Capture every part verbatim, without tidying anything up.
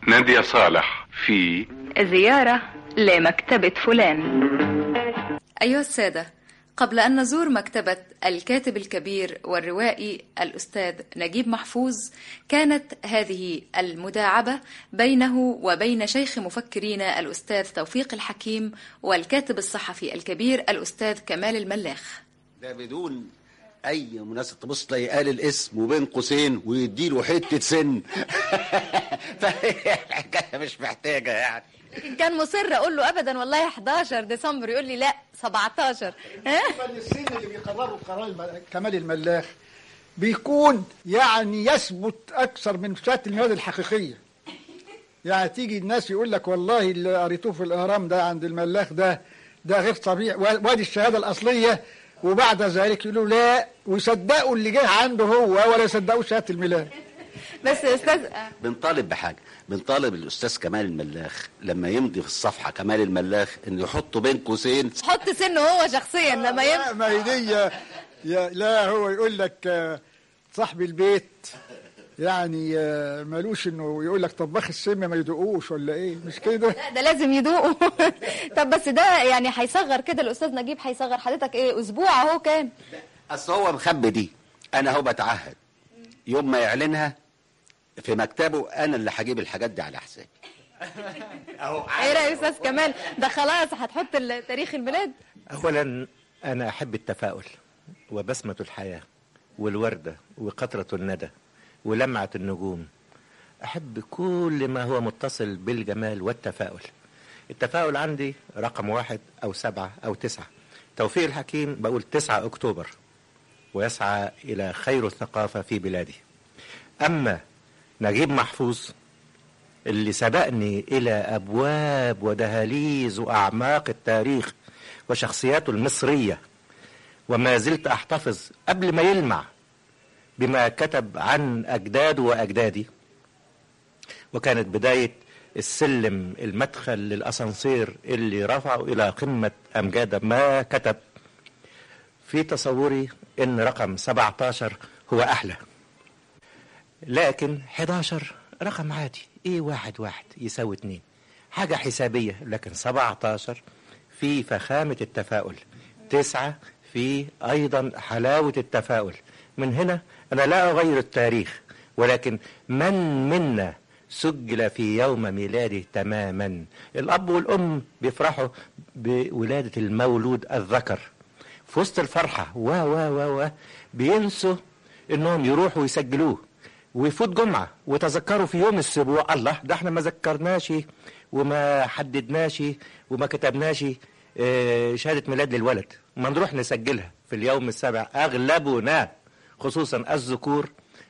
نادية صالح في زيارة لمكتبة فلان. أيها السادة، قبل أن نزور مكتبة الكاتب الكبير والروائي الأستاذ نجيب محفوظ، كانت هذه المداعبة بينه وبين شيخ مفكرين الأستاذ توفيق الحكيم والكاتب الصحفي الكبير الأستاذ كمال الملاخ. ده بدون أي مناسبة، تبص تلاقي قال الاسم وبين قوسين ويديله حتة سن. فهي الحكاية مش محتاجة يعني. كان مصر اقول له ابدا والله حداشر ديسمبر، يقول لي لا سبعتاشر. ها السن اللي بيقرروا قرار كمال الملاخ بيكون يعني يثبت اكثر من شهاده الميلاد الحقيقيه. يعني تيجي الناس يقول لك والله اللي قريتوه في الاهرام ده عند الملاخ ده ده غير طبيعي، وادي الشهاده الاصليه، وبعد ذلك يقولوا لا، ويصدقوا اللي جه عنده هو ولا يصدقوا شهاده الميلاد. بس يا استاذ بنطالب بحاجه، بنطالب الاستاذ كمال الملاخ لما يمضي في الصفحه كمال الملاخ انه يحطه بين قوسين، حط سنه هو شخصيا لما يمضي. لا ما هي دي لا، هو يقول لك صاحب البيت يعني مالوش انه يقول لك طباخ السم ما يدوقوش ولا ايه، مش كده؟ لا ده لازم يدوقوا. طب بس ده يعني هيصغر كده الاستاذ نجيب، هيصغر حضرتك ايه اسبوع اهو كام؟ اصل هو مخبي دي، انا اهو بتعهد يوم ما يعلنها في مكتبه انا اللي هجيب الحاجات دي على حسابي. اهو ايه رايك يا استاذ كمال؟ ده خلاص هتحط تاريخ الميلاد. اولا انا احب التفاؤل وبسمة الحياة والوردة وقطرة الندى ولمعة النجوم. احب كل ما هو متصل بالجمال والتفاؤل. التفاؤل عندي رقم واحد او سبعة او تسعة. توفيق الحكيم بقول تسعة اكتوبر، ويسعى الى خير الثقافة في بلادي. اما نجيب محفوظ اللي سبقني إلى أبواب ودهاليز وأعماق التاريخ وشخصياته المصرية، وما زلت أحتفظ قبل ما يلمع بما كتب عن أجداده وأجدادي، وكانت بداية السلم المدخل للأسانسير اللي رفعه إلى قمة أمجاد ما كتب. في تصوري إن رقم سبعتاشر هو أحلى، لكن حداشر رقم عادي، ايه واحد واحد يساوي اتنين، حاجة حسابية. لكن سبعتاشر في فخامة التفاؤل، تسعة في ايضا حلاوة التفاؤل. من هنا انا لا اغير التاريخ، ولكن من منا سجل في يوم ميلاده تماما. الاب والام بيفرحوا بولادة المولود الذكر، في وسط الفرحة و و و و بينسوا انهم يروحوا يسجلوه، ويفوت جمعة وتذكروا في يوم السبوع الله ده احنا ما ذكرناش وما حددناش وما كتبناش اه شهادة ميلاد للولد، ما نروح نسجلها في اليوم السابع. اغلبنا خصوصا الذكور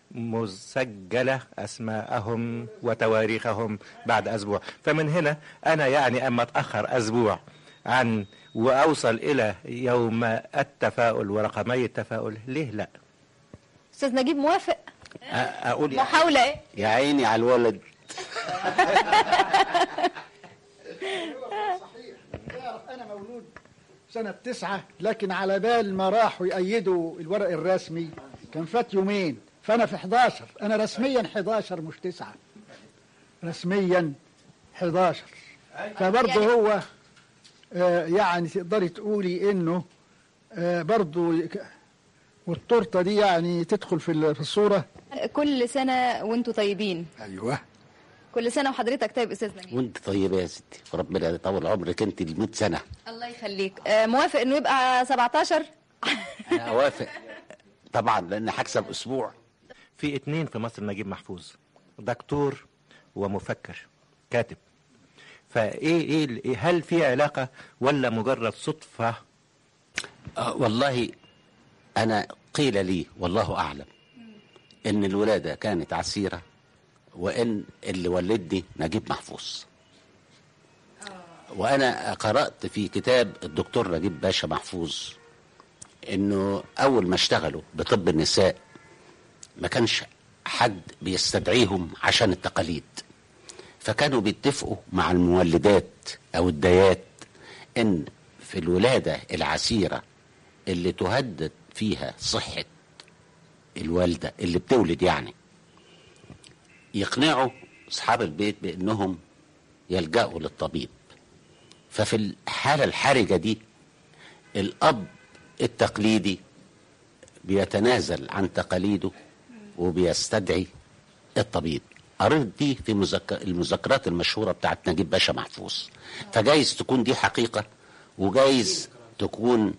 مسجلة اسماءهم وتواريخهم بعد اسبوع. فمن هنا انا يعني اما اتأخر اسبوع عن واوصل الى يوم التفاؤل ورقمي التفاؤل، ليه لا؟ استاذ نجيب موافق؟ اقول محاولة ايه؟ يا عيني على الولد. صحيح، تعرف انا مولود سنة تسعة، لكن على بال ما راحوا يأيدوا الورق الرسمي كان فات يومين، فانا في حداشر، انا رسميا حداشر مش تسعة، رسميا حداشر. فبرضه هو آه يعني تقدري تقولي انه آه برضه، والتورته دي يعني تدخل في الصوره. كل سنه وانتم طيبين. ايوه كل سنه وحضرتك طيب استاذ نجيب. وانت طيبه يا ستي، وربنا يطول عمرك انت ل مية سنه. الله يخليك. آه موافق انه يبقى سبعتاشر؟ انا اوافق طبعا، لان هكسب اسبوع. في اتنين في مصر نجيب محفوظ، دكتور ومفكر كاتب. فايه ايه هل في علاقه ولا مجرد صدفه؟ آه والله أنا قيل لي والله أعلم إن الولادة كانت عسيرة، وإن اللي ولدني نجيب محفوظ. وأنا قرأت في كتاب الدكتور نجيب باشا محفوظ إنه أول ما اشتغلوا بطب النساء ما كانش حد بيستدعيهم عشان التقاليد، فكانوا بيتفقوا مع المولدات أو الدايات إن في الولادة العسيرة اللي تهدد فيها صحة الوالدة اللي بتولد يعني، يقنعوا أصحاب البيت بأنهم يلجأوا للطبيب. ففي الحالة الحرجة دي الأب التقليدي بيتنازل عن تقاليده وبيستدعي الطبيب. قريت دي في مذكر المذكرات المشهورة بتاعت نجيب باشا محفوظ. فجايز تكون دي حقيقة وجايز تكون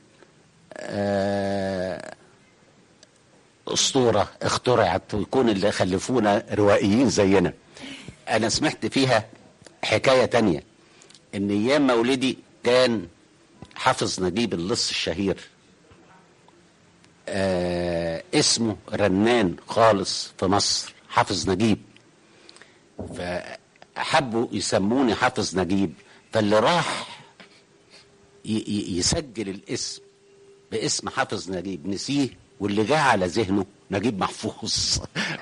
آه أسطورة اخترعت ويكون اللي خلفونا روائيين زينا. أنا سمعت فيها حكاية تانية، إن أيام مولدي كان حافظ نجيب اللص الشهير آه اسمه رنان خالص في مصر، حافظ نجيب. فحبوا يسموني حافظ نجيب، فاللي راح يسجل الاسم باسم حافظ نجيب نسيه، واللي جاء على ذهنه نجيب محفوظ.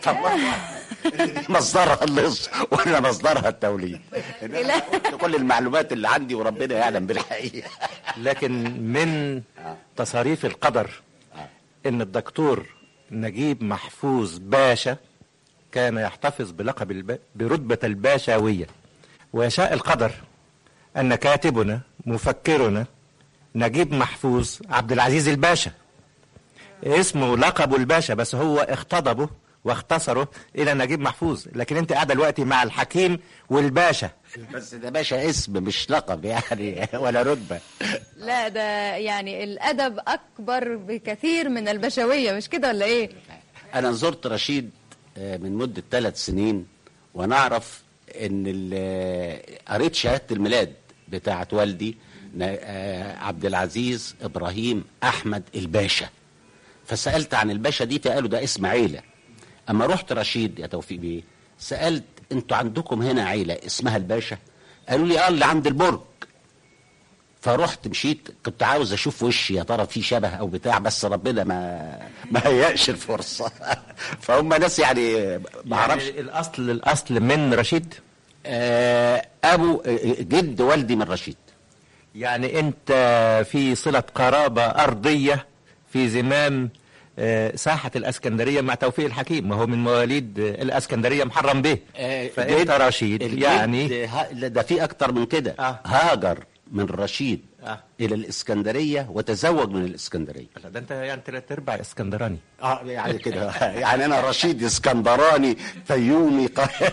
مصدرها اللص وانا مصدرها التوليد. كل المعلومات اللي عندي وربنا يعلم بالحقيقه. لكن من تصاريف القدر ان الدكتور نجيب محفوظ باشا كان يحتفظ بلقب الب... برتبة الباشاوية، ويشاء القدر ان كاتبنا مفكرنا نجيب محفوظ عبد العزيز الباشا، اسمه لقبه الباشا، بس هو اختضبه واختصره الى نجيب محفوظ. لكن انت قاعده دلوقتي مع الحكيم والباشا، بس ده باشا اسم مش لقب يعني ولا رتبه. لا ده يعني الادب اكبر بكثير من البشويه، مش كده ولا ايه؟ انا زرت رشيد من مده ثلاث سنين ونعرف ان قريت شهاده الميلاد بتاعت والدي عبد العزيز ابراهيم احمد الباشا. فسالت عن الباشا دي فقالوا ده اسم عيله. اما رحت رشيد يا توفيق بيه سالت انتوا عندكم هنا عيله اسمها الباشا؟ قالوا لي اه اللي عند البرج. فرحت مشيت، كنت عاوز اشوف وشي يا ترى في شبه او بتاع، بس ربنا ما ما هيأش الفرصه. فهم ناس يعني ما اعرفش. يعني الاصل الاصل من رشيد؟ آه ابو جد والدي من رشيد. يعني انت في صله قرابه ارضيه في زمام ساحة الاسكندرية مع توفيق الحكيم، ما هو من مواليد الاسكندرية محرم به. آه فانت رشيد يعني ده في اكتر من كده. آه. هاجر من رشيد آه. الى الاسكندرية وتزوج من الاسكندرية. ده انت يعني ثلاث ارباع اسكندراني. اه يعني كده. يعني انا رشيد اسكندراني فيومي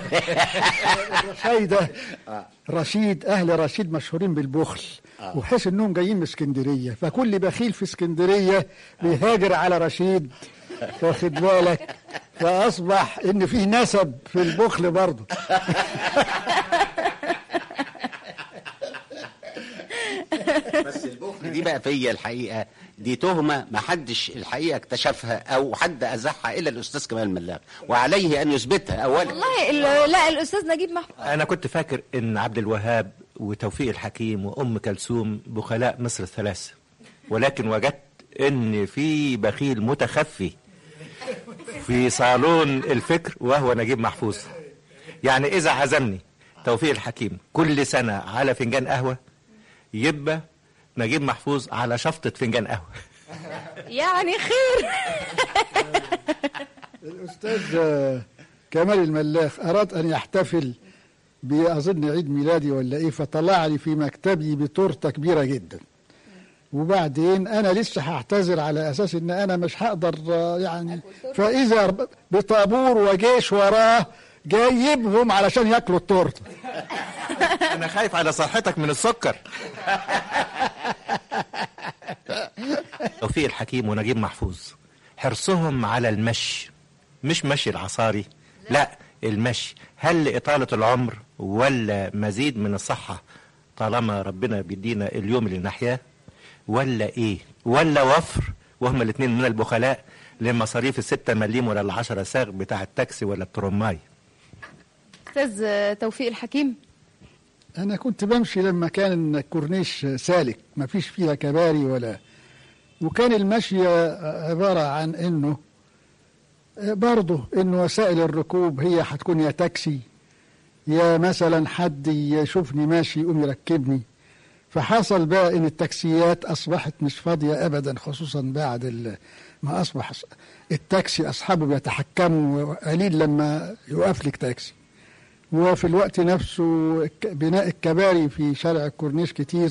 رشيدة رشيد اهل رشيد مشهورين بالبخل، آه. وحس انهم جايين من اسكندريه، فكل بخيل في اسكندريه بيهاجر على رشيد، واخد بالك؟ فاصبح ان فيه نسب في البخل برضه. بس البخل دي بقى فيا الحقيقه، دي تهمه ما حدش الحقيقه اكتشفها او حد ازحها الا الاستاذ كمال ملاك، وعليه ان يثبتها اولا. والله لا الاستاذ نجيب محفوظ. انا كنت فاكر ان عبد الوهاب وتوفيق الحكيم وام كلثوم بخلاء مصر الثلاثه، ولكن وجدت ان في بخيل متخفي في صالون الفكر وهو نجيب محفوظ. يعني اذا عزمني توفيق الحكيم كل سنه على فنجان قهوه، يبقى نجيب محفوظ على شفطة فنجان قهوة. يعني خير. الأستاذ كمال الملاخ أراد أن يحتفل بأظن عيد ميلادي ولا إيه، فطلع لي في مكتبي بتورتة كبيرة جدا، وبعدين أنا لسه هعتذر على أساس إن أنا مش هقدر يعني، فإذا بطابور وجيش وراه جايبهم علشان ياكلوا التورته. انا خايف على صحتك من السكر. توفيق الحكيم ونجيب محفوظ حرصهم على المشي، مش مشي العصاري، لا المشي، هل لإطالة العمر ولا مزيد من الصحة طالما ربنا بيدينا اليوم اللي نحياه، ولا ايه، ولا وفر وهم الاثنين من البخلاء لمصاريف الستة مليم ولا العشرة ساغ بتاع التاكسي ولا الترماي. أستاذ توفيق الحكيم، أنا كنت بمشي لما كان الكورنيش سالك ما فيش فيها كباري ولا، وكان المشي عبارة عن إنه برضه إنه وسائل الركوب هي هتكون يا تاكسي يا مثلا حد يشوفني ماشي يقوم يركبني. فحصل بقى إن التاكسيات أصبحت مش فاضية أبدا، خصوصا بعد ما أصبح التاكسي أصحابه بيتحكموا، قليل لما يوقف لك تاكسي. وفي الوقت نفسه بناء الكباري في شارع الكورنيش كتير،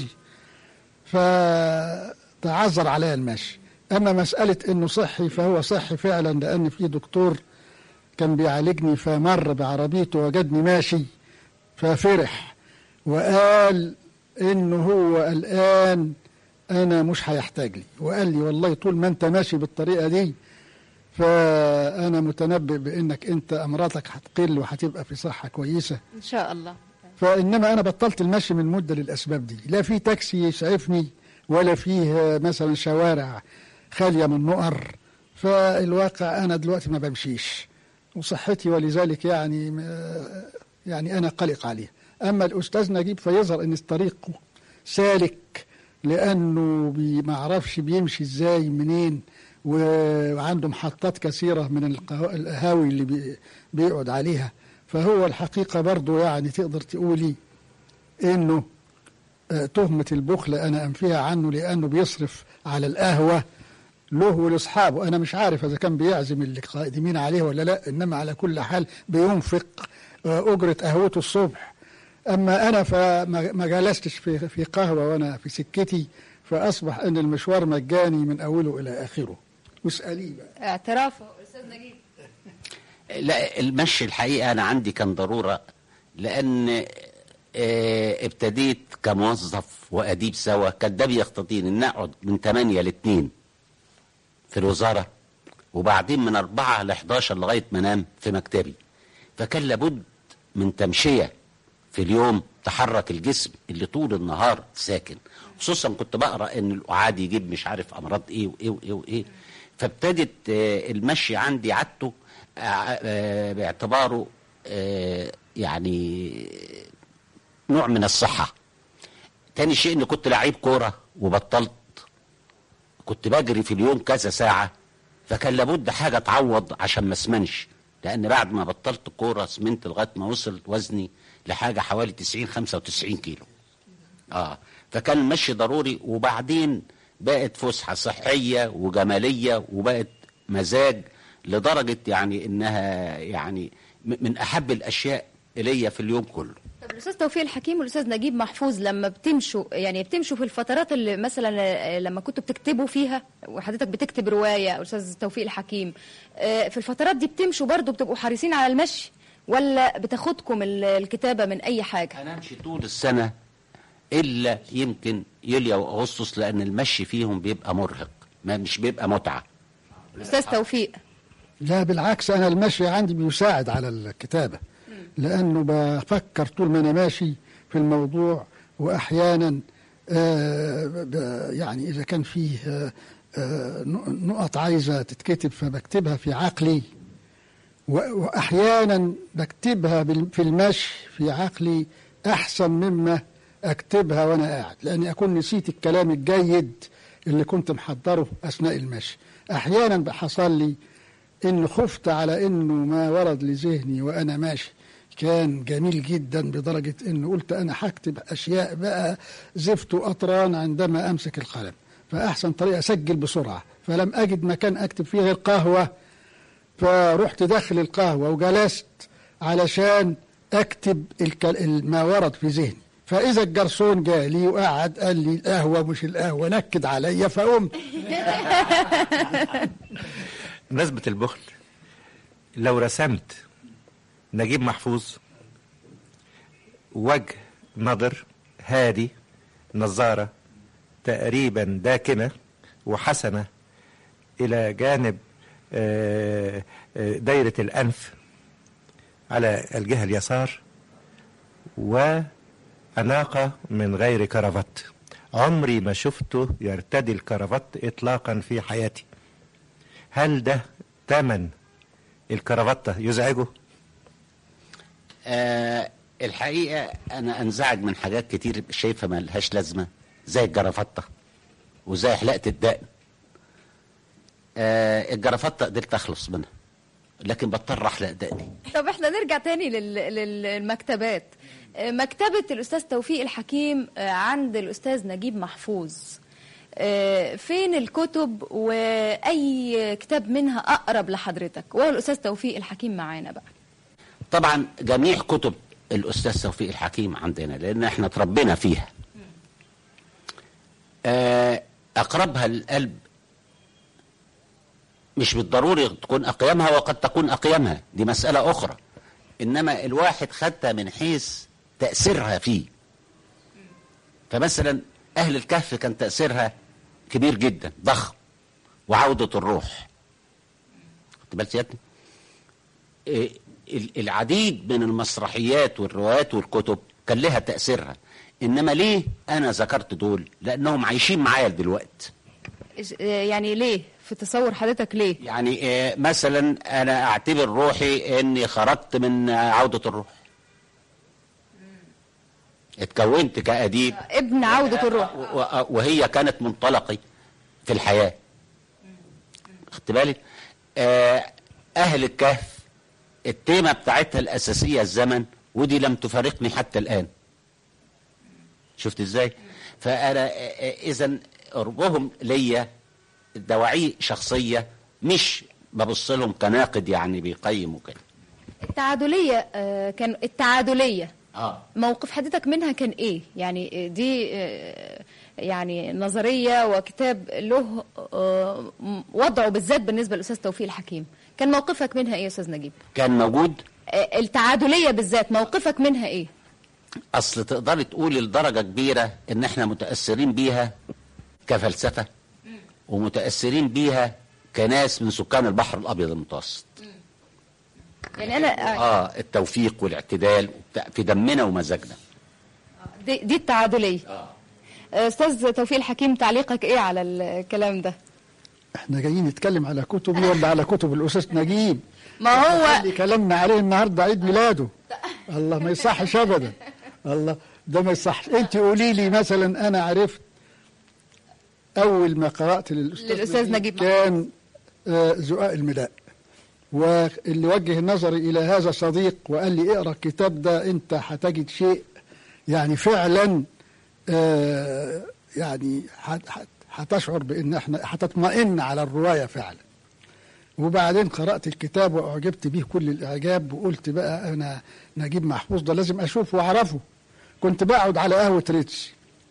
فتعذر عليا المشي. أما مسألة إنه صحي فهو صحي فعلا، لأن في دكتور كان بيعالجني فمر بعربيته وجدني ماشي ففرح وقال إنه هو الآن أنا مش هيحتاج لي، وقال لي والله طول ما أنت ماشي بالطريقة دي فأنا متنبئ بأنك أنت أمراضك هتقل وهتبقى في صحة كويسة ان شاء الله. فإنما أنا بطلت المشي من مدة للأسباب دي، لا في تاكسي يسعفني ولا فيه مثلا شوارع خالية من نقر، فالواقع أنا دلوقتي ما بمشيش وصحتي ولذلك يعني يعني أنا قلق عليه. أما الأستاذ نجيب فيظهر أن طريقه سالك، لأنه ما عرفش بيمشي إزاي منين، وعنده محطات كثيرة من القهاوي اللي بيقعد عليها. فهو الحقيقة برضو يعني تقدر تقولي إنه تهمة البخل أنا أنفيها عنه، لأنه بيصرف على القهوة له ولأصحابه. أنا مش عارف إذا كان بيعزم اللي قائدين عليه ولا لا، إنما على كل حال بينفق أجرة قهوته الصبح. أما أنا فما جلستش في في قهوة وأنا في سكتي، فأصبح أن المشوار مجاني من أوله إلى آخره. واسأليه بقى. اعتراف أستاذ نجيب. لا، المشي الحقيقة أنا عندي كان ضرورة، لأن ابتديت كموظف وأديب سوا، كان ده بيقتضيني إن أقعد من ثمانية ل اتنين في الوزارة، وبعدين من أربعة ل حداشر لغاية ما أنام في مكتبي. فكان لابد من تمشية في اليوم تحرك الجسم اللي طول النهار ساكن، خصوصا كنت بقرأ إن القعاد يجيب مش عارف أمراض إيه وإيه وإيه وإيه. فابتدت المشي عندي عادته باعتباره يعني نوع من الصحة. تاني شيء إن كنت لعيب كورة وبطلت، كنت بجري في اليوم كذا ساعة، فكان لابد حاجة تعوض عشان ما اسمنش، لأن بعد ما بطلت كورة سمنت لغاية ما وصل وزني لحاجة حوالي تسعين خمسة وتسعين كيلو. آه فكان المشي ضروري، وبعدين بقت فسحة صحية وجمالية وبقت مزاج، لدرجة يعني إنها يعني من أحب الأشياء إلي في اليوم كله. طب الأستاذ توفيق الحكيم والأستاذ نجيب محفوظ لما بتمشوا يعني بتمشوا في الفترات اللي مثلا لما كنتوا بتكتبوا فيها، وحضرتك بتكتب رواية أستاذ توفيق الحكيم، في الفترات دي بتمشوا برضو بتبقوا حريصين على المشي، ولا بتاخدكم الكتابة من أي حاجة؟ أنا أمشي طول السنة إلا يمكن يوليو وأغسطس، لأن المشي فيهم بيبقى مرهق، ما مش بيبقى متعة. أستاذ توفيق. لا بالعكس، أنا المشي عندي بيساعد على الكتابة، لأنه بفكر طول ما أنا ماشي في الموضوع، وأحيانا آه يعني إذا كان فيه آه آه نقط عايزة تتكتب فبكتبها في عقلي، وأحيانا بكتبها في المشي في عقلي أحسن مما أكتبها وأنا قاعد، لأني أكون نسيت الكلام الجيد اللي كنت محضره أثناء المشي. أحيانا بحصل لي إن خفت على إنه ما ورد لذهني وأنا ماشي كان جميل جدا، بدرجة إنه قلت أنا هكتب أشياء بقى زفت وأطران عندما أمسك القلم، فأحسن طريقة أسجل بسرعة. فلم أجد مكان أكتب فيه غير قهوة، فرحت داخل القهوة وجلست علشان أكتب ما ورد في ذهني. فإذا الجرسون جالي وقعد قال لي القهوة مش القهوة، نكد عليا فقمت. بمناسبة البخل، لو رسمت نجيب محفوظ وجه نضر هادي، نظارة تقريبا داكنة وحسنة إلى جانب دايرة الأنف على الجهة اليسار، وأناقة من غير كرافات، عمري ما شفته يرتدي الكرافات إطلاقا في حياتي. هل ده تمن الكرافتة يزعجه؟ آه الحقيقة أنا أنزعج من حاجات كتير شايفها ما لهاش لازمة، زي الجرافتة وزي حلقة الدقن. آه الجرافتة قدرت أخلص منها، لكن بضطر أحلق دقني. طب احنا نرجع تاني لل... للمكتبات. مكتبة الأستاذ توفيق الحكيم عند الأستاذ نجيب محفوظ، فين الكتب وأي كتاب منها أقرب لحضرتك؟ وهو الأستاذ توفيق الحكيم معانا بقى. طبعا جميع كتب الأستاذ توفيق الحكيم عندنا، لأن احنا تربينا فيها. آه، أقربها للقلب مش بالضروري تكون أقيمها، وقد تكون أقيمها، دي مسألة أخرى. إنما الواحد خدها من حيث تأثيرها فيه. فمثلا أهل الكهف كان تأثيرها كبير جدا، ضخم، وعودة الروح. خدت بالك سيادتك؟ إيه، العديد من المسرحيات والروايات والكتب كان لها تأثيرها. إنما ليه أنا ذكرت دول؟ لأنهم عايشين معايا دلوقتي. يعني ليه؟ في تصور حضرتك ليه؟ يعني إيه، مثلا أنا أعتبر روحي إني خرجت من عودة الروح، اتكونت كأديب ابن عودة الروح، وهي كانت منطلقي في الحياة. خدت بالك؟ آه، أهل الكهف التيمة بتاعتها الأساسية الزمن، ودي لم تفارقني حتى الآن. شفت إزاي؟ فأنا إذن قربهم ليا دواعي شخصية، مش ببص لهم كناقد يعني بيقيم وكده. التعادلية آه كان التعادلية آه. موقف حضرتك منها كان إيه؟ يعني دي آه يعني نظرية وكتاب له آه وضعه بالذات بالنسبة للأستاذ توفيق الحكيم، كان موقفك منها إيه يا أستاذ نجيب؟ كان موجود؟ آه التعادلية بالذات موقفك منها إيه؟ أصل تقدر تقول لدرجة كبيرة إن إحنا متأثرين بيها كفلسفة، ومتأثرين بيها كناس من سكان البحر الأبيض المتوسط. يعني أنا آه التوفيق والاعتدال في دمنا ومزاجنا. دي, دي التعادلية. آه. أستاذ توفيق الحكيم، تعليقك إيه على الكلام ده؟ احنا جايين نتكلم على كتبي ولا على كتب الأستاذ نجيب؟ ما هو اللي كلامنا عليه النهارده عيد ميلاده. الله، ما يصحش أبدا. الله، ده ما يصحش. أنت قولي لي مثلا، أنا عرفت أول ما قرأت للأستاذ, للأستاذ نجيب كان آه زقاق المداء، واللي وجه نظري إلى هذا صديق وقال لي اقرأ الكتاب ده، أنت هتجد شيء يعني فعلا آه يعني هتشعر بأن احنا هتطمئن على الرواية فعلا. وبعدين قرأت الكتاب وأعجبت به كل الإعجاب، وقلت بقى أنا نجيب محفوظ ده لازم أشوفه وأعرفه. كنت بقعد على قهوة ريتش،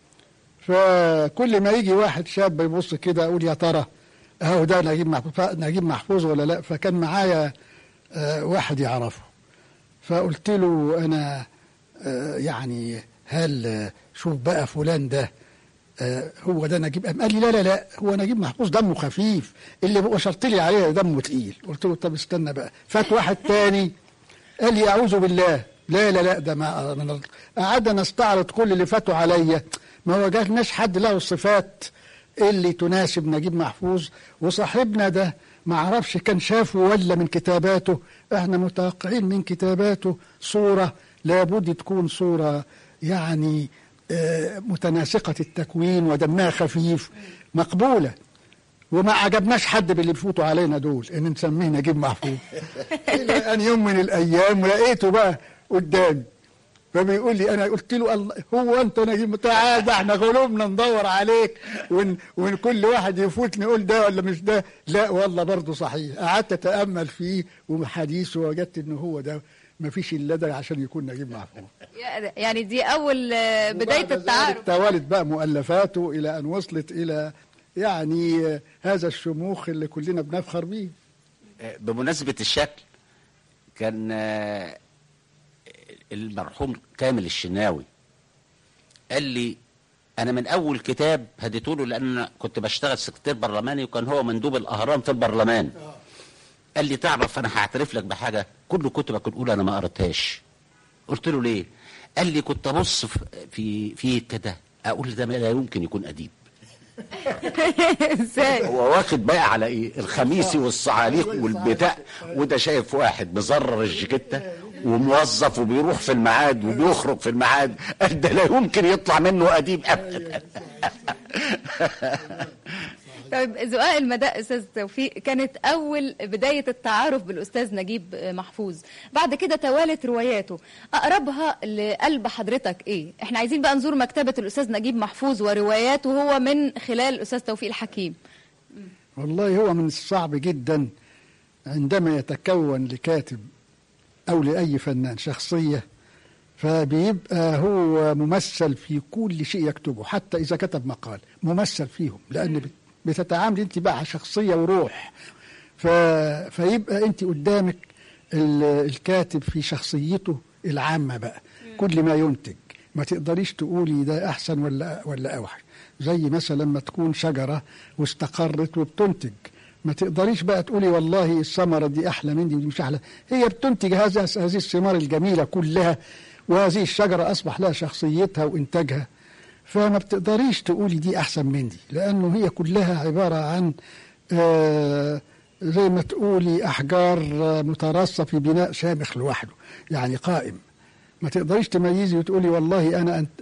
فكل ما يجي واحد شاب يبص كده أقول يا ترى اهو ده نجيب محفوظ نجيب محفوظ ولا لا. فكان معايا آه واحد يعرفه، فقلت له أنا آه يعني هل آه شوف بقى فلان ده آه هو ده نجيب؟ قال لي لا لا لا، هو نجيب محفوظ دمه خفيف، اللي بشرت لي عليه دمه تقيل. قلت له طب استنى بقى. فات واحد تاني قال لي أعوذ بالله، لا لا لا، ده ما من قعدنا نستعرض كل اللي فاتوا عليا، ما وجدناش حد له الصفات اللي تناسب نجيب محفوظ. وصاحبنا ده ما عرفش كان شافه ولا من كتاباته. احنا متوقعين من كتاباته صورة لابد تكون صورة يعني آه متناسقة التكوين ودمها خفيف مقبولة، وما عجبناش حد باللي بيفوتوا علينا دول ان نسميه نجيب محفوظ. الى ان يوم من الايام لقيته بقى قدامي، فبيقول لي، انا قلت له الله، هو انت نجيب؟ تعال ده احنا غلوبنا ندور عليك ون, ون كل واحد يفوت نقول ده ولا مش ده. لا والله برضه صحيح. قعدت اتامل فيه وحديثه وجدت ان هو ده، ما فيش الا ده عشان يكون نجيب محفوظ. يعني دي اول بدايه التعارف. توالت بقى مؤلفاته الى ان وصلت الى يعني هذا الشموخ اللي كلنا بنفخر بيه. بمناسبة الشكل، كان المرحوم كامل الشناوي قال لي، أنا من أول كتاب هديته له لأن كنت بشتغل سكرتير برلماني وكان هو مندوب الأهرام في البرلمان، قال لي تعرف أنا هعترف لك بحاجة، كل كتبك الأولى أنا ما قريتهاش. قلت له ليه؟ قال لي كنت أبص في في كده أقول ده لا يمكن يكون أديب. ازاي؟ هو واخد بقى على ايه؟ الخميسي والصعاليق والبتاع، وده شايف واحد مزرر الجاكيته وموظف وبيروح في الميعاد وبيخرج في الميعاد، قال ده لا يمكن يطلع منه اديب ابدا. طيب زقاق المداء استاذ توفيق كانت اول بدايه التعارف بالاستاذ نجيب محفوظ، بعد كده توالت رواياته، اقربها لقلب حضرتك ايه؟ احنا عايزين بقى نزور مكتبه الاستاذ نجيب محفوظ ورواياته هو من خلال الاستاذ توفيق الحكيم. والله هو من الصعب جدا عندما يتكون لكاتب او لاي فنان شخصيه فبيبقى هو ممثل في كل شيء يكتبه، حتى إذا كتب مقال ممثل فيهم، لأن بتتعامل أنت بقى شخصية وروح. ف... فيبقى أنت قدامك الكاتب في شخصيته العامة بقى، كل ما ينتج ما تقدريش تقولي ده أحسن ولا ولا أوحش. زي مثلا لما تكون شجرة واستقرت وبتنتج، ما تقدريش بقى تقولي والله الثمرة دي أحلى من دي ودي مش أحلى، هي بتنتج هذا هذه الثمار الجميلة كلها، وهذه الشجرة أصبح لها شخصيتها وإنتاجها، فما بتقدريش تقولي دي أحسن من دي، لأنه هي كلها عبارة عن آه زي ما تقولي أحجار متراصة في بناء شامخ لوحده، يعني قائم. ما تقدريش تميزي وتقولي والله أنا أنت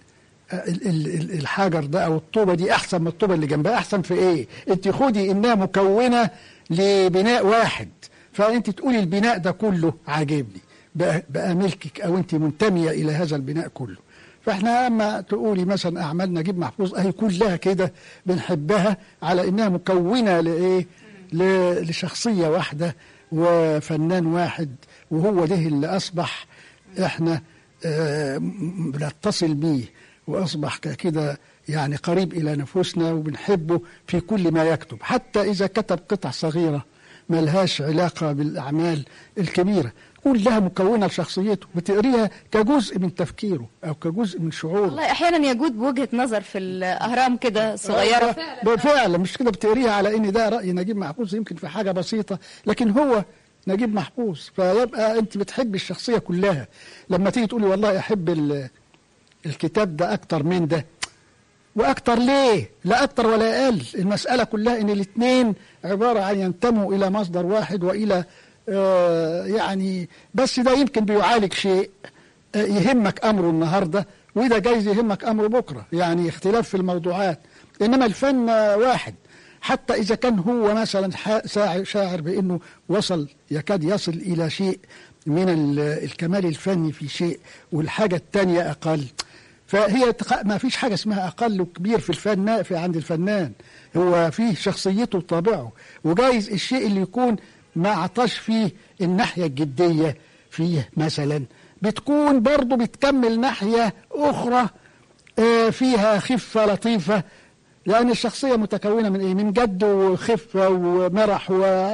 الحجر ده أو الطوبة دي أحسن من الطوبة اللي جنبها. أحسن في إيه؟ أنت خدي إنها مكونة لبناء واحد، فأنت تقولي البناء ده كله عاجبني، بقى, بقى ملكك أو أنت منتمية إلى هذا البناء كله. فإحنا أما تقولي مثلا أعمال نجيب محفوظ أهي كلها كده بنحبها على إنها مكونة لإيه؟ لشخصية واحدة وفنان واحد، وهو ده اللي أصبح إحنا آه بنتصل بيه، وأصبح كده يعني قريب إلى نفوسنا وبنحبه في كل ما يكتب، حتى إذا كتب قطع صغيرة ملهاش علاقة بالأعمال الكبيرة، كلها مكونة لشخصيته، بتقريها كجزء من تفكيره أو كجزء من شعوره. والله أحيانا يجود بوجهة نظر في الأهرام كده صغيرة فعلا, فعلا مش كده بتقريها على إن ده رأي نجيب محفوظ يمكن في حاجة بسيطة، لكن هو نجيب محفوظ، فيبقى أنت بتحب الشخصية كلها. لما تيجي تقولي والله أحب الكتاب ده أكتر من ده، وأكتر ليه؟ لا أكتر ولا أقل، المسألة كلها إن الاثنين عبارة عن ينتموا إلى مصدر واحد وإلى آه يعني، بس ده يمكن بيعالج شيء آه يهمك أمره النهاردة، وده جايز يهمك أمره بكرة، يعني اختلاف في الموضوعات، إنما الفن واحد. حتى إذا كان هو مثلا شاعر بأنه وصل يكاد يصل إلى شيء من الكمال الفني في شيء، والحاجة التانية أقل، فهي ما فيش حاجة اسمها أقل وكبير في الفن، في عند الفنان هو فيه شخصيته وطابعه، وجايز الشيء اللي يكون ما عطاش فيه الناحية الجدية فيه مثلا بتكون برضو بتكمل ناحية أخرى فيها خفة لطيفة، لأن الشخصية متكونة من إيه؟ من جد وخفة ومرح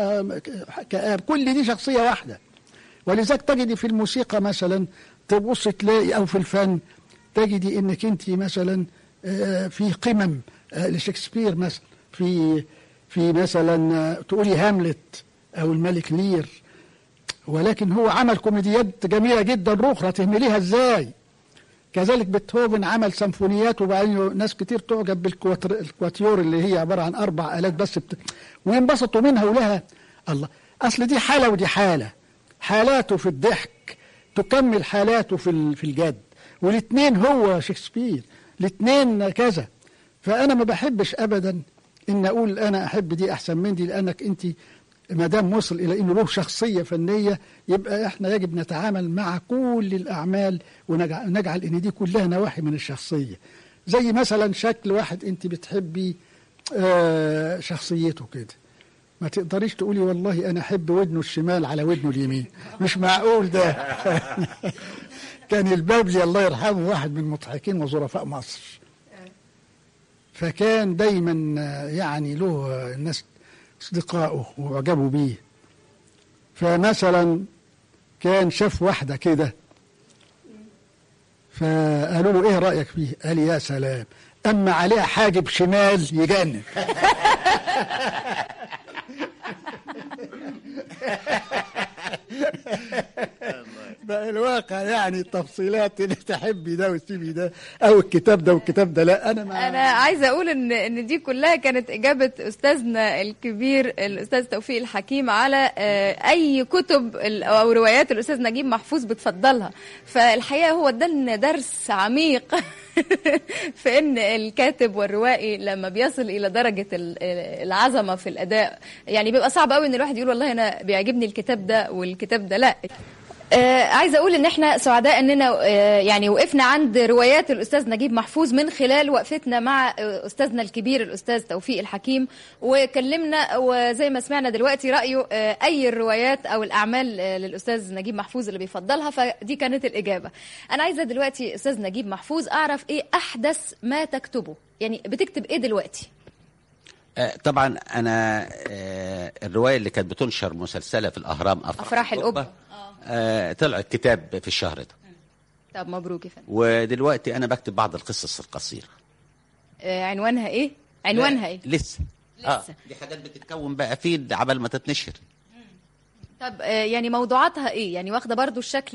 وكآب، كل دي شخصية واحدة. ولذلك تجدي في الموسيقى مثلا تبص تلاقي أو في الفن تجدي إنك أنت مثلا في قمم لشكسبير مثلا، في في مثلا تقولي هاملت أو الملك لير، ولكن هو عمل كوميديات جميلة جدا أخرى تهمليها إزاي. كذلك بيتهوفن عمل سيمفونيات، وبعدين ناس كتير تعجب بالكواتيور اللي هي عبارة عن أربع آلات بس بت... وينبسطوا منها ولها الله. أصل دي حالة ودي حالة، حالاته في الضحك تكمل حالاته في في الجد، والاثنين هو شكسبير، الاثنين كذا. فأنا ما بحبش أبدا إن أقول أنا أحب دي أحسن من دي، لأنك أنت ما دام وصل إلى إنه له شخصية فنية، يبقى إحنا يجب نتعامل مع كل الأعمال ونجعل إن دي كلها نواحي من الشخصية. زي مثلا شكل واحد أنت بتحبي آه شخصيته كده، ما تقدريش تقولي والله أنا أحب ودنه الشمال على ودنه اليمين، مش معقول ده. كان البابلي الله يرحمه واحد من مضحكين وظرفاء مصر، فكان دايما يعني له الناس أصدقائه وعجبوا بيه. فمثلا كان شاف واحدة كده فقالوا له إيه رأيك فيه؟ قال يا سلام، أما عليها حاجب شمال يجنن. بقى الواقع يعني التفصيلات اللي تحبي ده وتسيبي ده، او الكتاب ده والكتاب ده لا. انا ما انا عايزه اقول ان ان دي كلها كانت اجابه استاذنا الكبير الاستاذ توفيق الحكيم على اي كتب او روايات الاستاذ نجيب محفوظ بتفضلها. فالحقيقه هو ادالنا درس عميق في ان الكاتب والروائي لما بيصل الى درجه العظمه في الاداء، يعني بيبقى صعب قوي ان الواحد يقول والله انا بيعجبني الكتاب ده والكتاب ده لا. آه عايزه اقول ان احنا سعداء اننا آه يعني وقفنا عند روايات الاستاذ نجيب محفوظ من خلال وقفتنا مع آه استاذنا الكبير الاستاذ توفيق الحكيم، وكلمنا وزي ما سمعنا دلوقتي رايه آه اي الروايات او الاعمال آه للاستاذ نجيب محفوظ اللي بيفضلها، فدي كانت الاجابه. انا عايزه دلوقتي استاذ نجيب محفوظ اعرف ايه احدث ما تكتبه، يعني بتكتب ايه دلوقتي؟ آه طبعا انا آه الروايه اللي كانت بتنشر مسلسله في الاهرام افراح, أفراح القبة آه طلعت كتاب في الشهر ده. طب مبروك يا فندم. ودلوقتي انا بكتب بعض القصص القصيره. آه عنوانها ايه؟ عنوانها ايه؟ لسه لسه آه دي حاجات بتتكون بقى في عبال ما تتنشر. طب آه يعني موضوعاتها ايه؟ يعني واخده برضو الشكل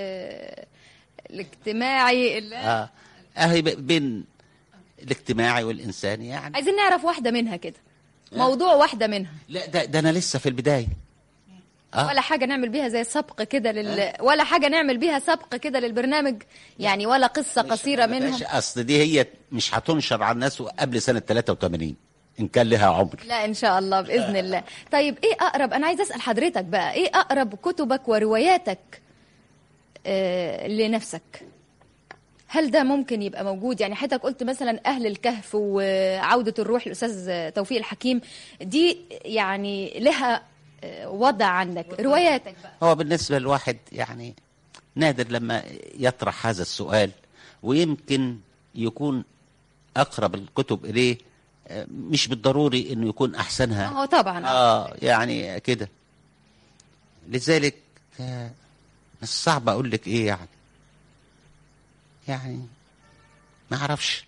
الاجتماعي اللي... اه اهي بين الاجتماعي والانساني يعني. عايزين نعرف واحده منها كده، موضوع واحده منها. لا ده, ده انا لسه في البدايه. آه. ولا حاجه نعمل بيها زي سبق كده لل آه. ولا حاجه نعمل بيها سبق كده للبرنامج يعني، ولا قصه قصيره منهم. اصل دي هي مش هتنشر على الناس قبل سنه ثلاثة وثمانين ان كان لها عمر. لا ان شاء الله باذن آه. الله. طيب ايه اقرب، انا عايز اسال حضرتك بقى، ايه اقرب كتبك ورواياتك آه لنفسك؟ هل ده ممكن يبقى موجود؟ يعني حضرتك قلت مثلا أهل الكهف وعودة الروح للأستاذ توفيق الحكيم، دي يعني لها وضع عندك. رواياتك بقى؟ هو بالنسبة للواحد يعني نادر لما يطرح هذا السؤال، ويمكن يكون أقرب الكتب إليه مش بالضروري إنه يكون أحسنها. هو طبعا آه يعني كده. لذلك مش صعب أقول لك إيه يعني يعني ما اعرفش.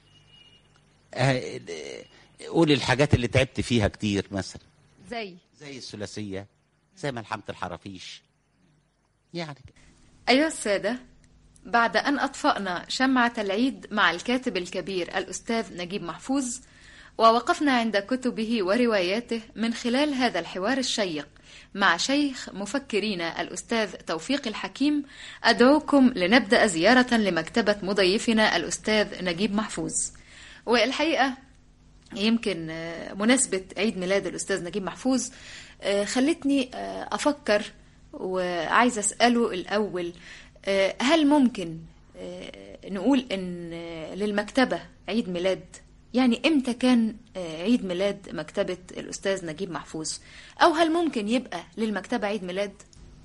قولي الحاجات اللي تعبت فيها كتير مثلا، زي زي الثلاثيه، زي ملحمه الحرافيش يعني. أيها السادة، بعد أن أطفأنا شمعة العيد مع الكاتب الكبير الأستاذ نجيب محفوظ، ووقفنا عند كتبه ورواياته من خلال هذا الحوار الشيق مع شيخ مفكرين الأستاذ توفيق الحكيم، أدعوكم لنبدأ زيارة لمكتبة مضيفنا الأستاذ نجيب محفوظ. والحقيقة يمكن مناسبة عيد ميلاد الأستاذ نجيب محفوظ خلتني أفكر، وعايزة أسأله الأول، هل ممكن نقول إن للمكتبة عيد ميلاد؟ يعني إمتى كان عيد ميلاد مكتبة الأستاذ نجيب محفوظ؟ أو هل ممكن يبقى للمكتبة عيد ميلاد؟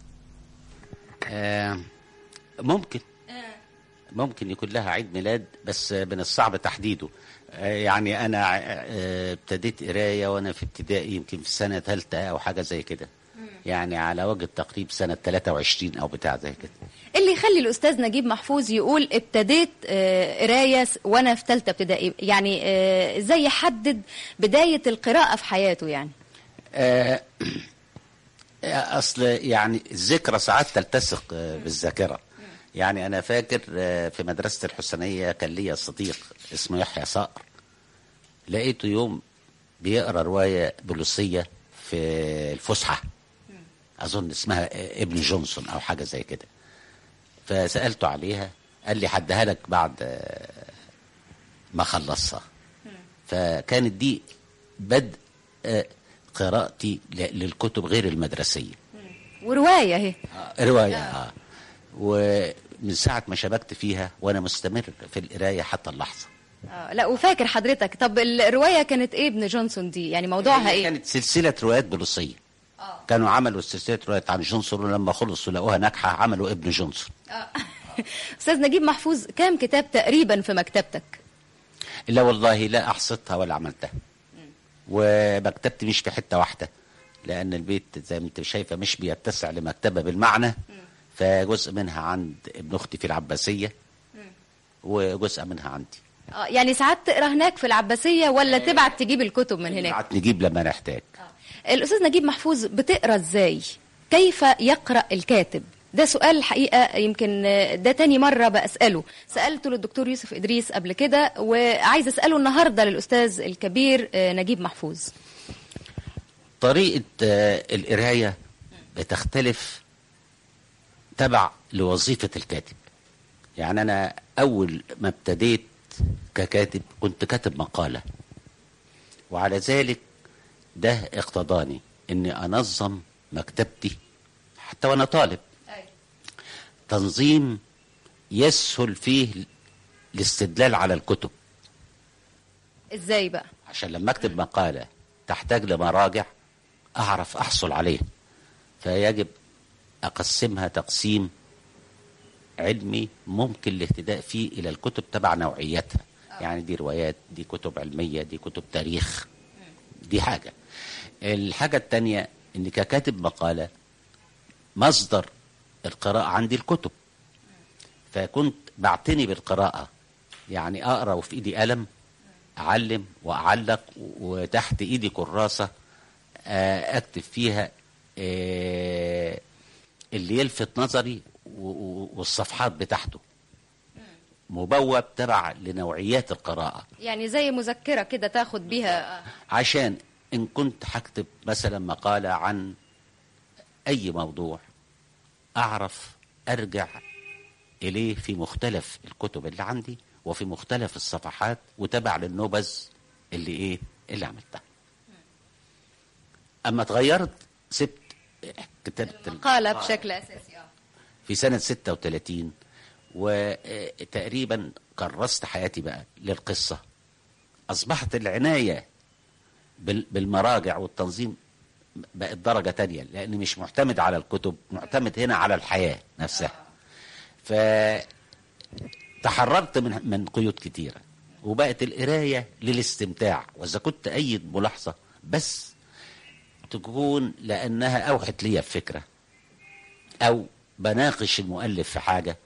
آه ممكن ممكن يكون لها عيد ميلاد، بس من الصعب تحديده. آه يعني أنا آه ابتديت قراية وأنا في ابتدائي، يمكن في سنة ثالثة أو حاجة زي كده، يعني على وجه التقريب سنة ثلاثة وعشرين أو بتاع زي كده. اللي يخلي الأستاذ نجيب محفوظ يقول ابتديت آه قراية وأنا في ثالثة ابتدائي، يعني آه ازاي يحدد بداية القراءة في حياته يعني؟ آه أصل يعني الذكرى ساعات تلتصق آه بالذاكرة. يعني أنا فاكر آه في مدرسة الحسينية كان لي صديق اسمه يحيى صقر، لقيته يوم بيقرأ رواية بوليسية في الفسحة، أظن اسمها ابن جونسون أو حاجة زي كده، فسألته عليها، قال لي حدها لك بعد ما خلصها. فكانت دي بدء قراءتي للكتب غير المدرسية. ورواية هي آه رواية آه. ومن ساعة ما شبكت فيها وأنا مستمر في القراية حتى اللحظة. آه لا وفاكر حضرتك. طب الرواية كانت ايه ابن جونسون دي؟ يعني موضوعها ايه؟ كانت سلسلة روايات بوليسية. آه. كانوا عملوا سلسلة روايات عن جونسون، ولما خلصوا لقوها ناجحة عملوا ابن جونسون. آه. أستاذ نجيب محفوظ، كام كتاب تقريبا في مكتبتك؟ لا والله لا أحصتها ولا عملتها. ومكتبتي مش في حتة واحدة، لأن البيت زي ما أنت شايفة مش بيتسع لمكتبة بالمعنى. فجزء منها عند ابن أختي في العباسية، وجزء منها عندي. اه يعني ساعات تقرا هناك في العباسية ولا تبعت تجيب الكتب من هناك؟ تبعت نجيب لما نحتاج. آه. الأستاذ نجيب محفوظ بتقرا ازاي؟ كيف يقرأ الكاتب؟ ده سؤال الحقيقة يمكن ده تاني مرة بأسأله. سألته للدكتور يوسف إدريس قبل كده، وعايز أسأله النهاردة للأستاذ الكبير نجيب محفوظ. طريقة القراية بتختلف تبع لوظيفة الكاتب. يعني أنا أول ما ابتديت ككاتب كنت كاتب مقالة، وعلى ذلك ده اقتضاني أني أنظم مكتبتي حتى وأنا طالب. تنظيم يسهل فيه الاستدلال على الكتب. ازاي بقى؟ عشان لما اكتب مقالة تحتاج لمراجع اعرف احصل عليها، فيجب اقسمها تقسيم علمي ممكن الاهتداء فيه الى الكتب تبع نوعيتها. يعني دي روايات، دي كتب علمية، دي كتب تاريخ. دي حاجة. الحاجة التانية ان ككاتب مقالة مصدر القراءة عندي الكتب، فكنت بعتني بالقراءة، يعني اقرأ وفي ايدي قلم اعلم واعلق، وتحت ايدي كراسة اكتب فيها اللي يلفت نظري والصفحات بتاعته، مبوب تبع لنوعيات القراءة، يعني زي مذكرة كده تاخد بيها. عشان إن كنت هكتب مثلا مقالة عن أي موضوع أعرف أرجع إليه في مختلف الكتب اللي عندي وفي مختلف الصفحات وتبع للنبذ اللي إيه اللي عملتها. أما تغيرت سبت كتبت المقالة بشكل أساسي في سنة ستة وثلاثين، وتقريبا كرست حياتي بقى للقصة. أصبحت العناية بالمراجع والتنظيم بقت درجة تانية، لأني مش معتمد على الكتب، معتمد هنا على الحياة نفسها. فتحررت من من قيود كتيرة، وبقت القراية للاستمتاع. وإذا كنت أيد ملاحظة بس تكون لأنها أوحت لي بفكرة، أو بناقش المؤلف في حاجة،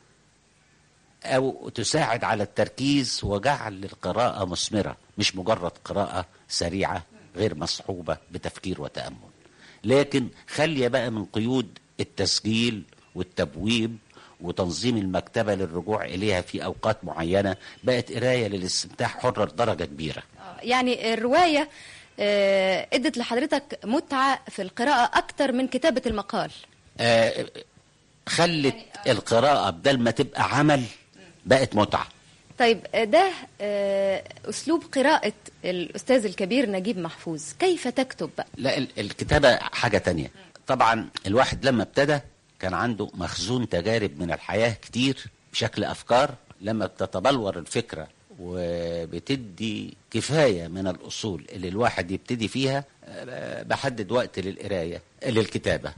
أو تساعد على التركيز وجعل القراءة مثمرة، مش مجرد قراءة سريعة غير مصحوبة بتفكير وتأمل. لكن خلي بقى من قيود التسجيل والتبويب وتنظيم المكتبة للرجوع إليها في أوقات معينة، بقت قراية للاستمتاع حرة لدرجة كبيرة. يعني الرواية آه ادت لحضرتك متعة في القراءة أكتر من كتابة المقال. آه خلت يعني آه القراءة بدل ما تبقى عمل بقت متعة. طيب ده آه أسلوب قراءة الأستاذ الكبير نجيب محفوظ، كيف تكتب بقى؟ لا، الكتابة حاجة تانية. طبعا الواحد لما ابتدى كان عنده مخزون تجارب من الحياة كتير بشكل أفكار. لما بتتبلور الفكرة وبتدي كفاية من الأصول اللي الواحد يبتدي فيها، بحدد وقت للقراية للكتابة،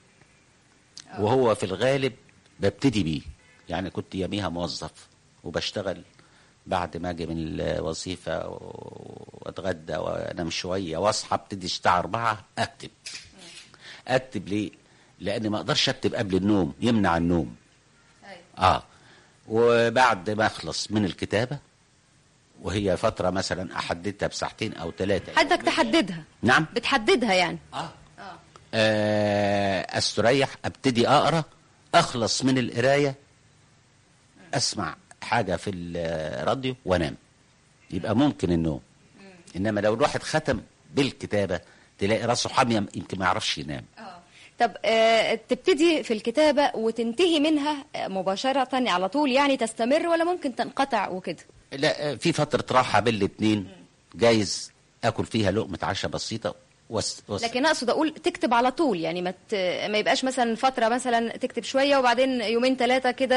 وهو في الغالب ببتدي بيه. يعني كنت يوميها موظف وبشتغل، بعد ما اجي من الوظيفة واتغدى وانام شوية واصحى ابتدي الساعة أربعة اكتب. اكتب ليه؟ لاني ما اقدرش اكتب قبل النوم، يمنع النوم. اه وبعد ما اخلص من الكتابة، وهي فترة مثلا احددها بساعتين او ثلاثة. حدك تحددها؟ نعم بتحددها يعني. آه. آه. آه استريح، ابتدي اقرا، اخلص من القراية، اسمع حاجة في الراديو وانام، يبقى ممكن النوم. انما لو الواحد ختم بالكتابة تلاقي راسه حامية، يمكن ما يعرفش ينام. اه طب آه تبتدي في الكتابة وتنتهي منها مباشرة على طول، يعني تستمر ولا ممكن تنقطع وكده؟ لا، في فترة راحة بين الاتنين، جايز اكل فيها لقمة عشاء بسيطة وس وس لكن اقصد اقول تكتب على طول، يعني ما مت... ما يبقاش مثلا فترة مثلا تكتب شوية وبعدين يومين ثلاثة كده.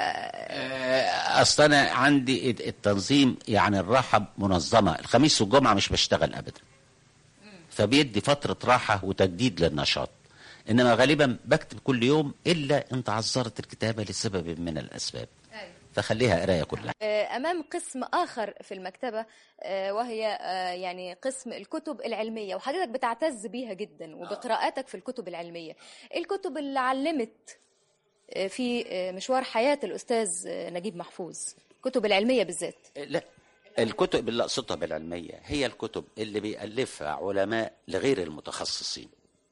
اصل انا عندي التنظيم، يعني الراحة منظمة. الخميس والجمعة مش بشتغل ابدا، فبيدي فترة راحة وتجديد للنشاط. انما غالبا بكتب كل يوم الا ان تعذرت الكتابة لسبب من الاسباب، فخليها قرايه كلها. امام قسم اخر في المكتبه وهي يعني قسم الكتب العلميه، وحضرتك بتعتز بيها جدا وبقراءاتك في الكتب العلميه. الكتب اللي علمت في مشوار حياه الاستاذ نجيب محفوظ، الكتب العلميه بالذات. لا، الكتب اللي اقصدها بالعلميه هي الكتب اللي بيألفها علماء لغير المتخصصين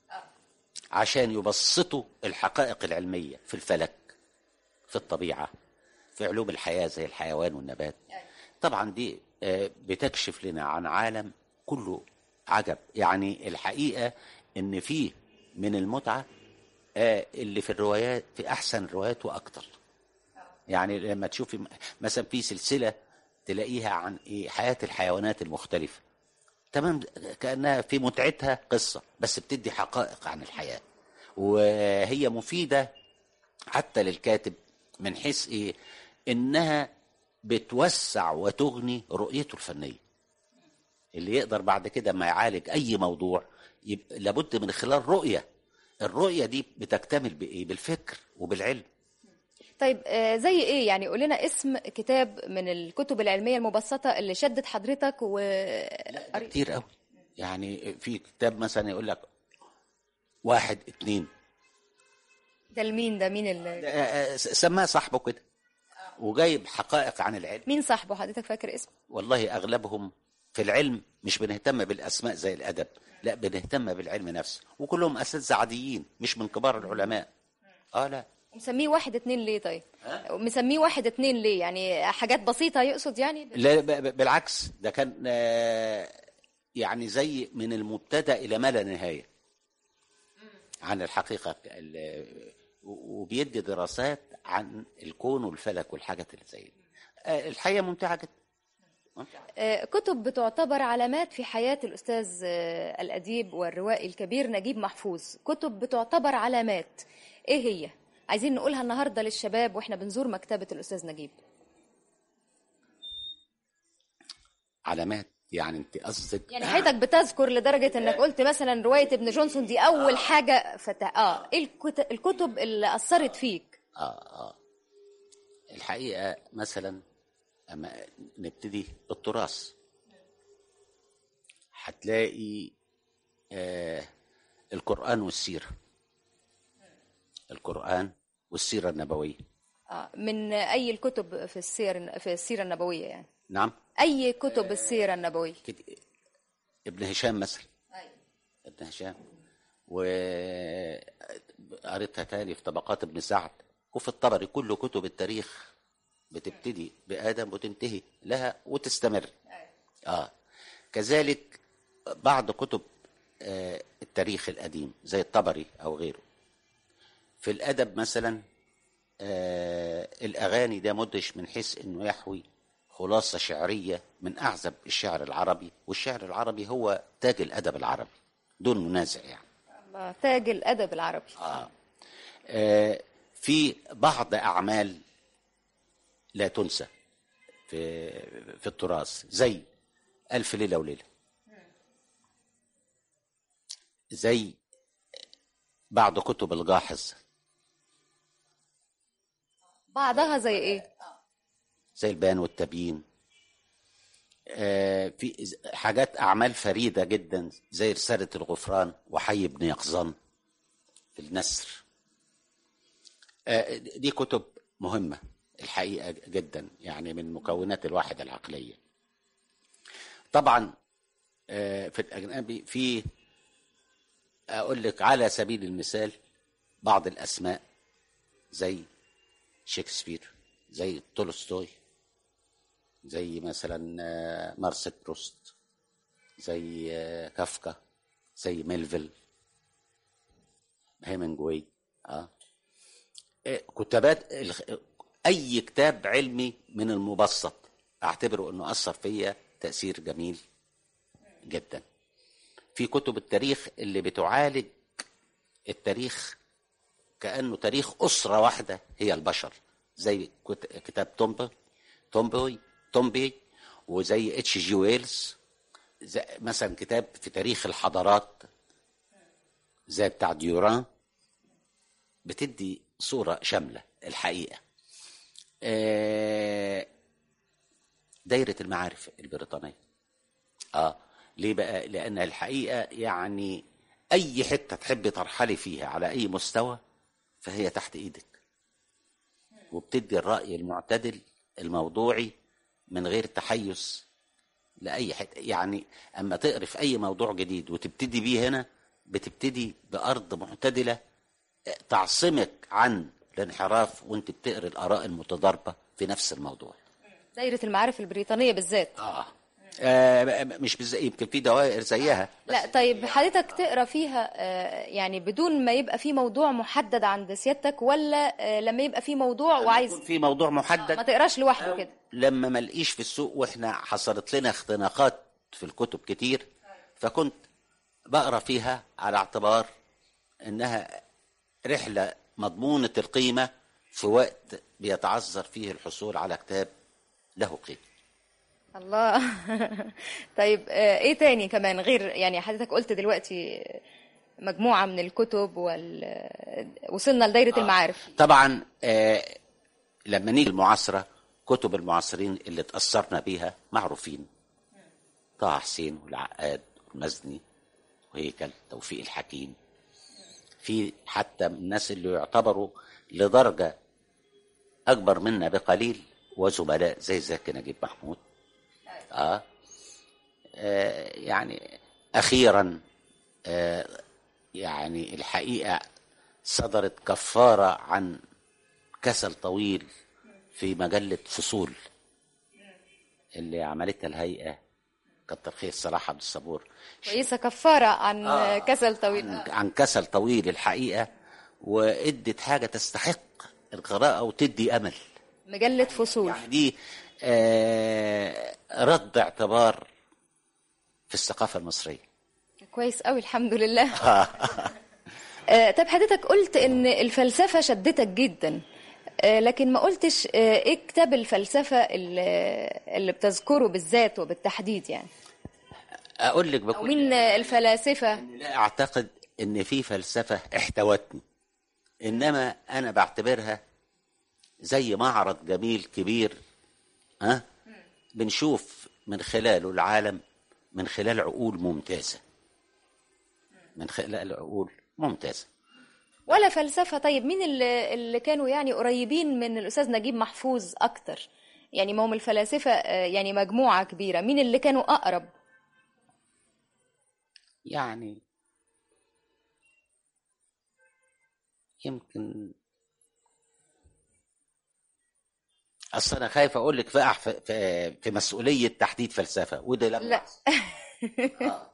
عشان يبسطوا الحقائق العلميه في الفلك، في الطبيعه، في علوم الحياة زي الحيوان والنبات. طبعا دي بتكشف لنا عن عالم كله عجب. يعني الحقيقة ان فيه من المتعة اللي في الروايات، في احسن الروايات واكتر. يعني لما تشوفي مثلا في سلسلة تلاقيها عن ايه حياة الحيوانات المختلفة، تمام، كأنها في متعتها قصة بس بتدي حقائق عن الحياة، وهي مفيدة حتى للكاتب من حيث ايه؟ انها بتوسع وتغني رؤيته الفنيه. اللي يقدر بعد كده ما يعالج اي موضوع يبقى لابد من خلال رؤيه. الرؤيه دي بتكتمل بايه؟ بالفكر وبالعلم. طيب آه، زي ايه يعني؟ قول لنا اسم كتاب من الكتب العلميه المبسطه اللي شدت حضرتك و لا ده كتير قوي. يعني في كتاب مثلا يقول لك واحد اتنين، ده لمين؟ ده مين اللي... آه، سماه صاحبه كده، وجايب حقائق عن العلم. مين صاحبه؟ حضرتك فاكر اسمه؟ والله اغلبهم في العلم مش بنهتم بالاسماء زي الادب، لا بنهتم بالعلم نفسه، وكلهم اساتذه عاديين مش من كبار العلماء. اه لا. مسميه واحد اتنين ليه طيب؟ مسميه واحد اتنين ليه؟ يعني حاجات بسيطه يقصد يعني؟ لا ب- ب- بالعكس، ده كان آه، يعني زي من المبتدا الى ما لا نهايه عن الحقيقه، ال- وبيدي دراسات عن الكون والفلك والحاجات اللي زي دي. آه، الحقيقه ممتعه جدا. ممتعة. آه، كتب بتعتبر علامات في حياة الأستاذ آه، الأديب والروائي الكبير نجيب محفوظ، كتب بتعتبر علامات، إيه هي؟ عايزين نقولها النهاردة للشباب وإحنا بنزور مكتبة الأستاذ نجيب. علامات يعني انت قصدك يعني حضرتك بتذكر لدرجة إنك قلت مثلا رواية ابن جونسون دي أول حاجة فتح. آه إيه الكت- الكتب اللي أثرت فيك؟ اه اه الحقيقه مثلا اما نبتدي بالتراث هتلاقي آه القرآن والسيرة. القرآن والسيرة النبوية. آه من أي الكتب في السير في السيرة النبوية يعني؟ نعم. أي كتب السيرة النبوية؟ كده ابن هشام مثلا. ابن هشام، وقريتها تاني في طبقات ابن سعد، وفي الطبري. كل كتب التاريخ بتبتدي بآدم وتنتهي لها وتستمر. اه كذلك بعض كتب آه التاريخ القديم زي الطبري او غيره. في الادب مثلا آه الاغاني ده مدهش من حيث انه يحوي خلاصه شعريه من اعذب الشعر العربي، والشعر العربي هو تاج الادب العربي دون منازع يعني. الله، تاج الأدب العربي. آه. آه في بعض اعمال لا تنسى في في التراث زي ألف ليلة وليلة، زي بعض كتب الجاحظ. بعضها زي ايه؟ زي البيان والتبيين. آه في حاجات أعمال فريدة جدا زي رسالة الغفران وحي بن يقظان في النثر. آه دي كتب مهمة الحقيقة جدا، يعني من مكونات الواحد العقلية. طبعا آه في الأجنبي في أقول لك على سبيل المثال بعض الأسماء زي شكسبير، زي تولستوي، زي مثلا مارسيل بروست، زي كافكا، زي ميلفيل، هيمنجواي. اه كتابات اي كتاب علمي من المبسط اعتبره انه اثر فيا تاثير جميل جدا. في كتب التاريخ اللي بتعالج التاريخ كانه تاريخ اسره واحده هي البشر، زي كتاب تومبي تومبي تومبي وزي اتش جي ويلز، زي مثلا كتاب في تاريخ الحضارات زي بتاع ديوران، بتدي صورة شاملة الحقيقة. دايرة المعارف البريطانية. اه ليه بقى؟ لأن الحقيقة يعني أي حتة تحب ترحلي فيها على أي مستوى فهي تحت إيدك، وبتدي الرأي المعتدل الموضوعي من غير تحيز لأي حتة. يعني أما تقري في أي موضوع جديد وتبتدي بيه هنا، بتبتدي بأرض معتدلة تعصمك عن الانحراف وانت بتقري الآراء المتضاربة في نفس الموضوع. دايرة المعارف البريطانية بالذات. آه. آه مش بز... يمكن في دوائر زيها. لا طيب حضرتك تقرا فيها آه يعني بدون ما يبقى في موضوع محدد عند سيادتك، ولا آه لما يبقى في موضوع وعايز في موضوع محدد ما تقراش لوحده كده؟ لما ما لقيش في السوق، واحنا حصلت لنا اختناقات في الكتب كتير، فكنت بقرا فيها على اعتبار انها رحلة مضمونة القيمة في وقت بيتعذر فيه الحصول على كتاب له قيمة. الله. طيب آه، ايه تاني كمان غير يعني حضرتك قلت دلوقتي مجموعة من الكتب وال... وصلنا لدايرة المعارف. طبعا آه لما نيجي المعاصرة، كتب المعاصرين اللي تأثرنا بيها معروفين: طه حسين والعقاد والمزني وهيكل، توفيق الحكيم. في حتى من الناس اللي يعتبروا لدرجة أكبر منا بقليل وزملاء زي زكي نجيب محمود. آه. آه يعني أخيرا آه يعني الحقيقة صدرت كفارة عن كسل طويل في مجلة فصول اللي عملتها الهيئة، كتر خير صلاح عبد الصبور. كويسة كفارة عن آه كسل طويل. عن, عن كسل طويل الحقيقة، وادت حاجة تستحق القراءة وتدي أمل. مجلة فصول يعني دي آه رد اعتبار في الثقافة المصرية. كويس قوي، الحمد لله. آه طب حضرتك قلت ان الفلسفة شدتك جدا، آه لكن ما قلتش آه ايه كتاب الفلسفة اللي, اللي بتذكره بالذات وبالتحديد يعني. اقول لك بكل مين الفلاسفة؟ لا اعتقد ان في فلسفة احتوتني، انما انا بعتبرها زي معرض جميل كبير، ها بنشوف من خلاله العالم من خلال عقول ممتازة، من خلال عقول ممتازة. ولا فلسفة. طيب مين اللي, اللي كانوا يعني قريبين من الأستاذ نجيب محفوظ أكتر؟ يعني ما هم الفلاسفة يعني مجموعة كبيرة، مين اللي كانوا أقرب؟ يعني يمكن اصل انا خايف اقول لك في في في مسؤوليه تحديد فلسفه، وده لا. لا. آه.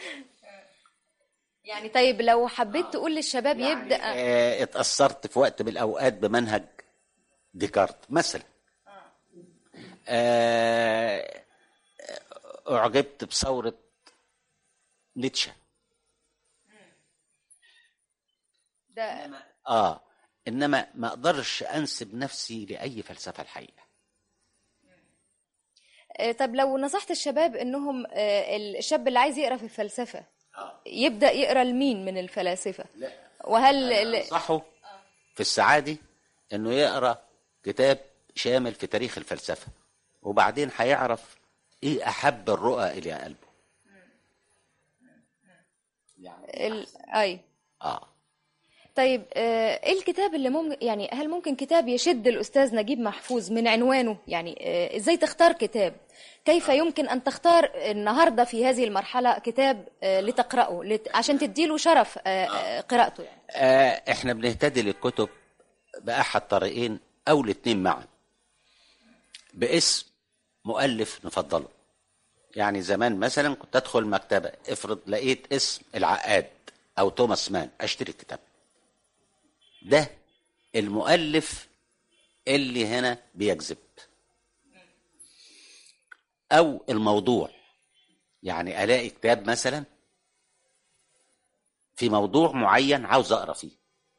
يعني طيب لو حبيت آه. تقول للشباب يعني يبدا. آه اتاثرت في وقت من الاوقات بمنهج ديكارت مثلا. آه. آه اعجبت بثوره نيتشه. ده اه انما ما اقدرش انسب نفسي لاي فلسفه الحقيقه. طب لو نصحت الشباب انهم الشاب اللي عايز يقرا في الفلسفه يبدا يقرا لمين من الفلاسفه؟ لا. وهل انصحه في السعادة انه يقرا كتاب شامل في تاريخ الفلسفه، وبعدين هيعرف ايه احب الرؤى الى قلبه. يعني ال... اي اه طيب ايه الكتاب اللي ممكن يعني هل ممكن كتاب يشد الاستاذ نجيب محفوظ من عنوانه؟ يعني ازاي تختار كتاب؟ كيف يمكن ان تختار النهارده في هذه المرحله كتاب لتقراه لت... عشان تديله شرف قراءته يعني؟ آه احنا بنهتدي للكتب باحد طريقين او الاثنين معا، باسم مؤلف نفضله. يعني زمان مثلا كنت ادخل مكتبه، افرض لقيت اسم العقاد او توماس مان، اشتري الكتاب ده. المؤلف اللي هنا بيجذب، او الموضوع. يعني الاقي كتاب مثلا في موضوع معين عاوز اقرا فيه،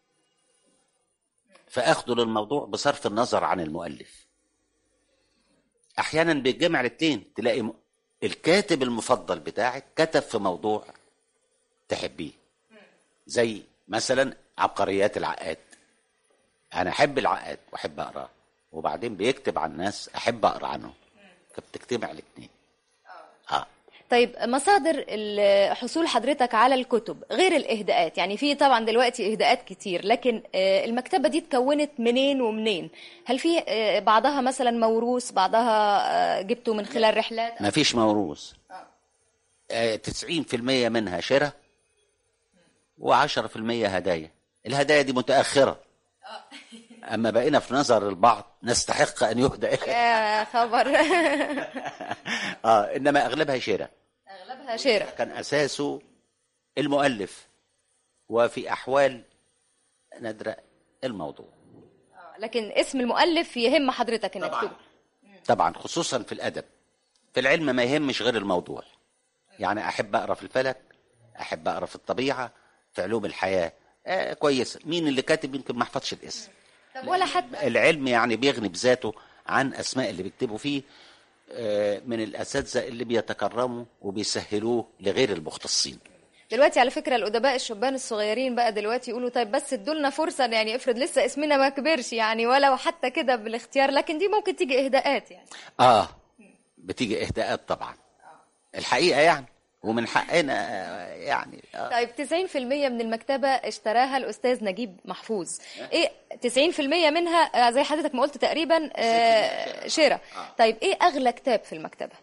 فاخده للموضوع بصرف النظر عن المؤلف. احيانا بيتجمع الاثنين، تلاقي الكاتب المفضل بتاعك كتب في موضوع تحبيه، زي مثلا عبقريات العقاد. انا احب العقاد واحب اقراه، وبعدين بيكتب عن ناس احب اقرا عنهم، فبتجتمع الاثنين. اه طيب مصادر حصول حضرتك على الكتب غير الاهداءات، يعني في طبعا دلوقتي اهداءات كتير، لكن المكتبه دي اتكونت منين ومنين؟ هل في بعضها مثلا موروث، بعضها جبته من خلال رحلات؟ ما فيش موروث. آه تسعين في المية منها شراء وعشرة في المية هدايا. الهدايا دي متأخرة، أما بقينا في نظر البعض نستحق أن يهدى. يا خبر. آه إنما أغلبها شراء. أغلبها شراء. كان أساسه المؤلف، وفي أحوال نادرة الموضوع. آه لكن اسم المؤلف يهم حضرتك إنك طبعا. طبعا خصوصا في الأدب. في العلم ما يهمش غير الموضوع. يعني أحب أقرأ في الفلك، أحب أقرأ في الطبيعة، في علوم الحياة. آه كويس. مين اللي كاتب يمكن ما احفظش الاسم، طب ولا حتى العلم يعني بيغني بذاته عن اسماء اللي بيكتبوا فيه من الاساتذه اللي بيتكرموا وبيسهلوه لغير المختصين. دلوقتي على فكرة الأدباء الشبان الصغيرين بقى دلوقتي يقولوا طيب بس ادولنا فرصة، يعني افرض لسه اسمنا ما كبرش يعني ولو حتى كده بالاختيار، لكن دي ممكن تيجي إهداءات يعني. اه بتيجي إهداءات طبعا الحقيقة يعني، ومن حقنا يعني. آه. طيب تسعين في المية من المكتبة اشتراها الأستاذ نجيب محفوظ، ايه تسعين في المية منها زي حضرتك ما قلت تقريبا آه شراء. آه. طيب ايه أغلى كتاب في المكتبة؟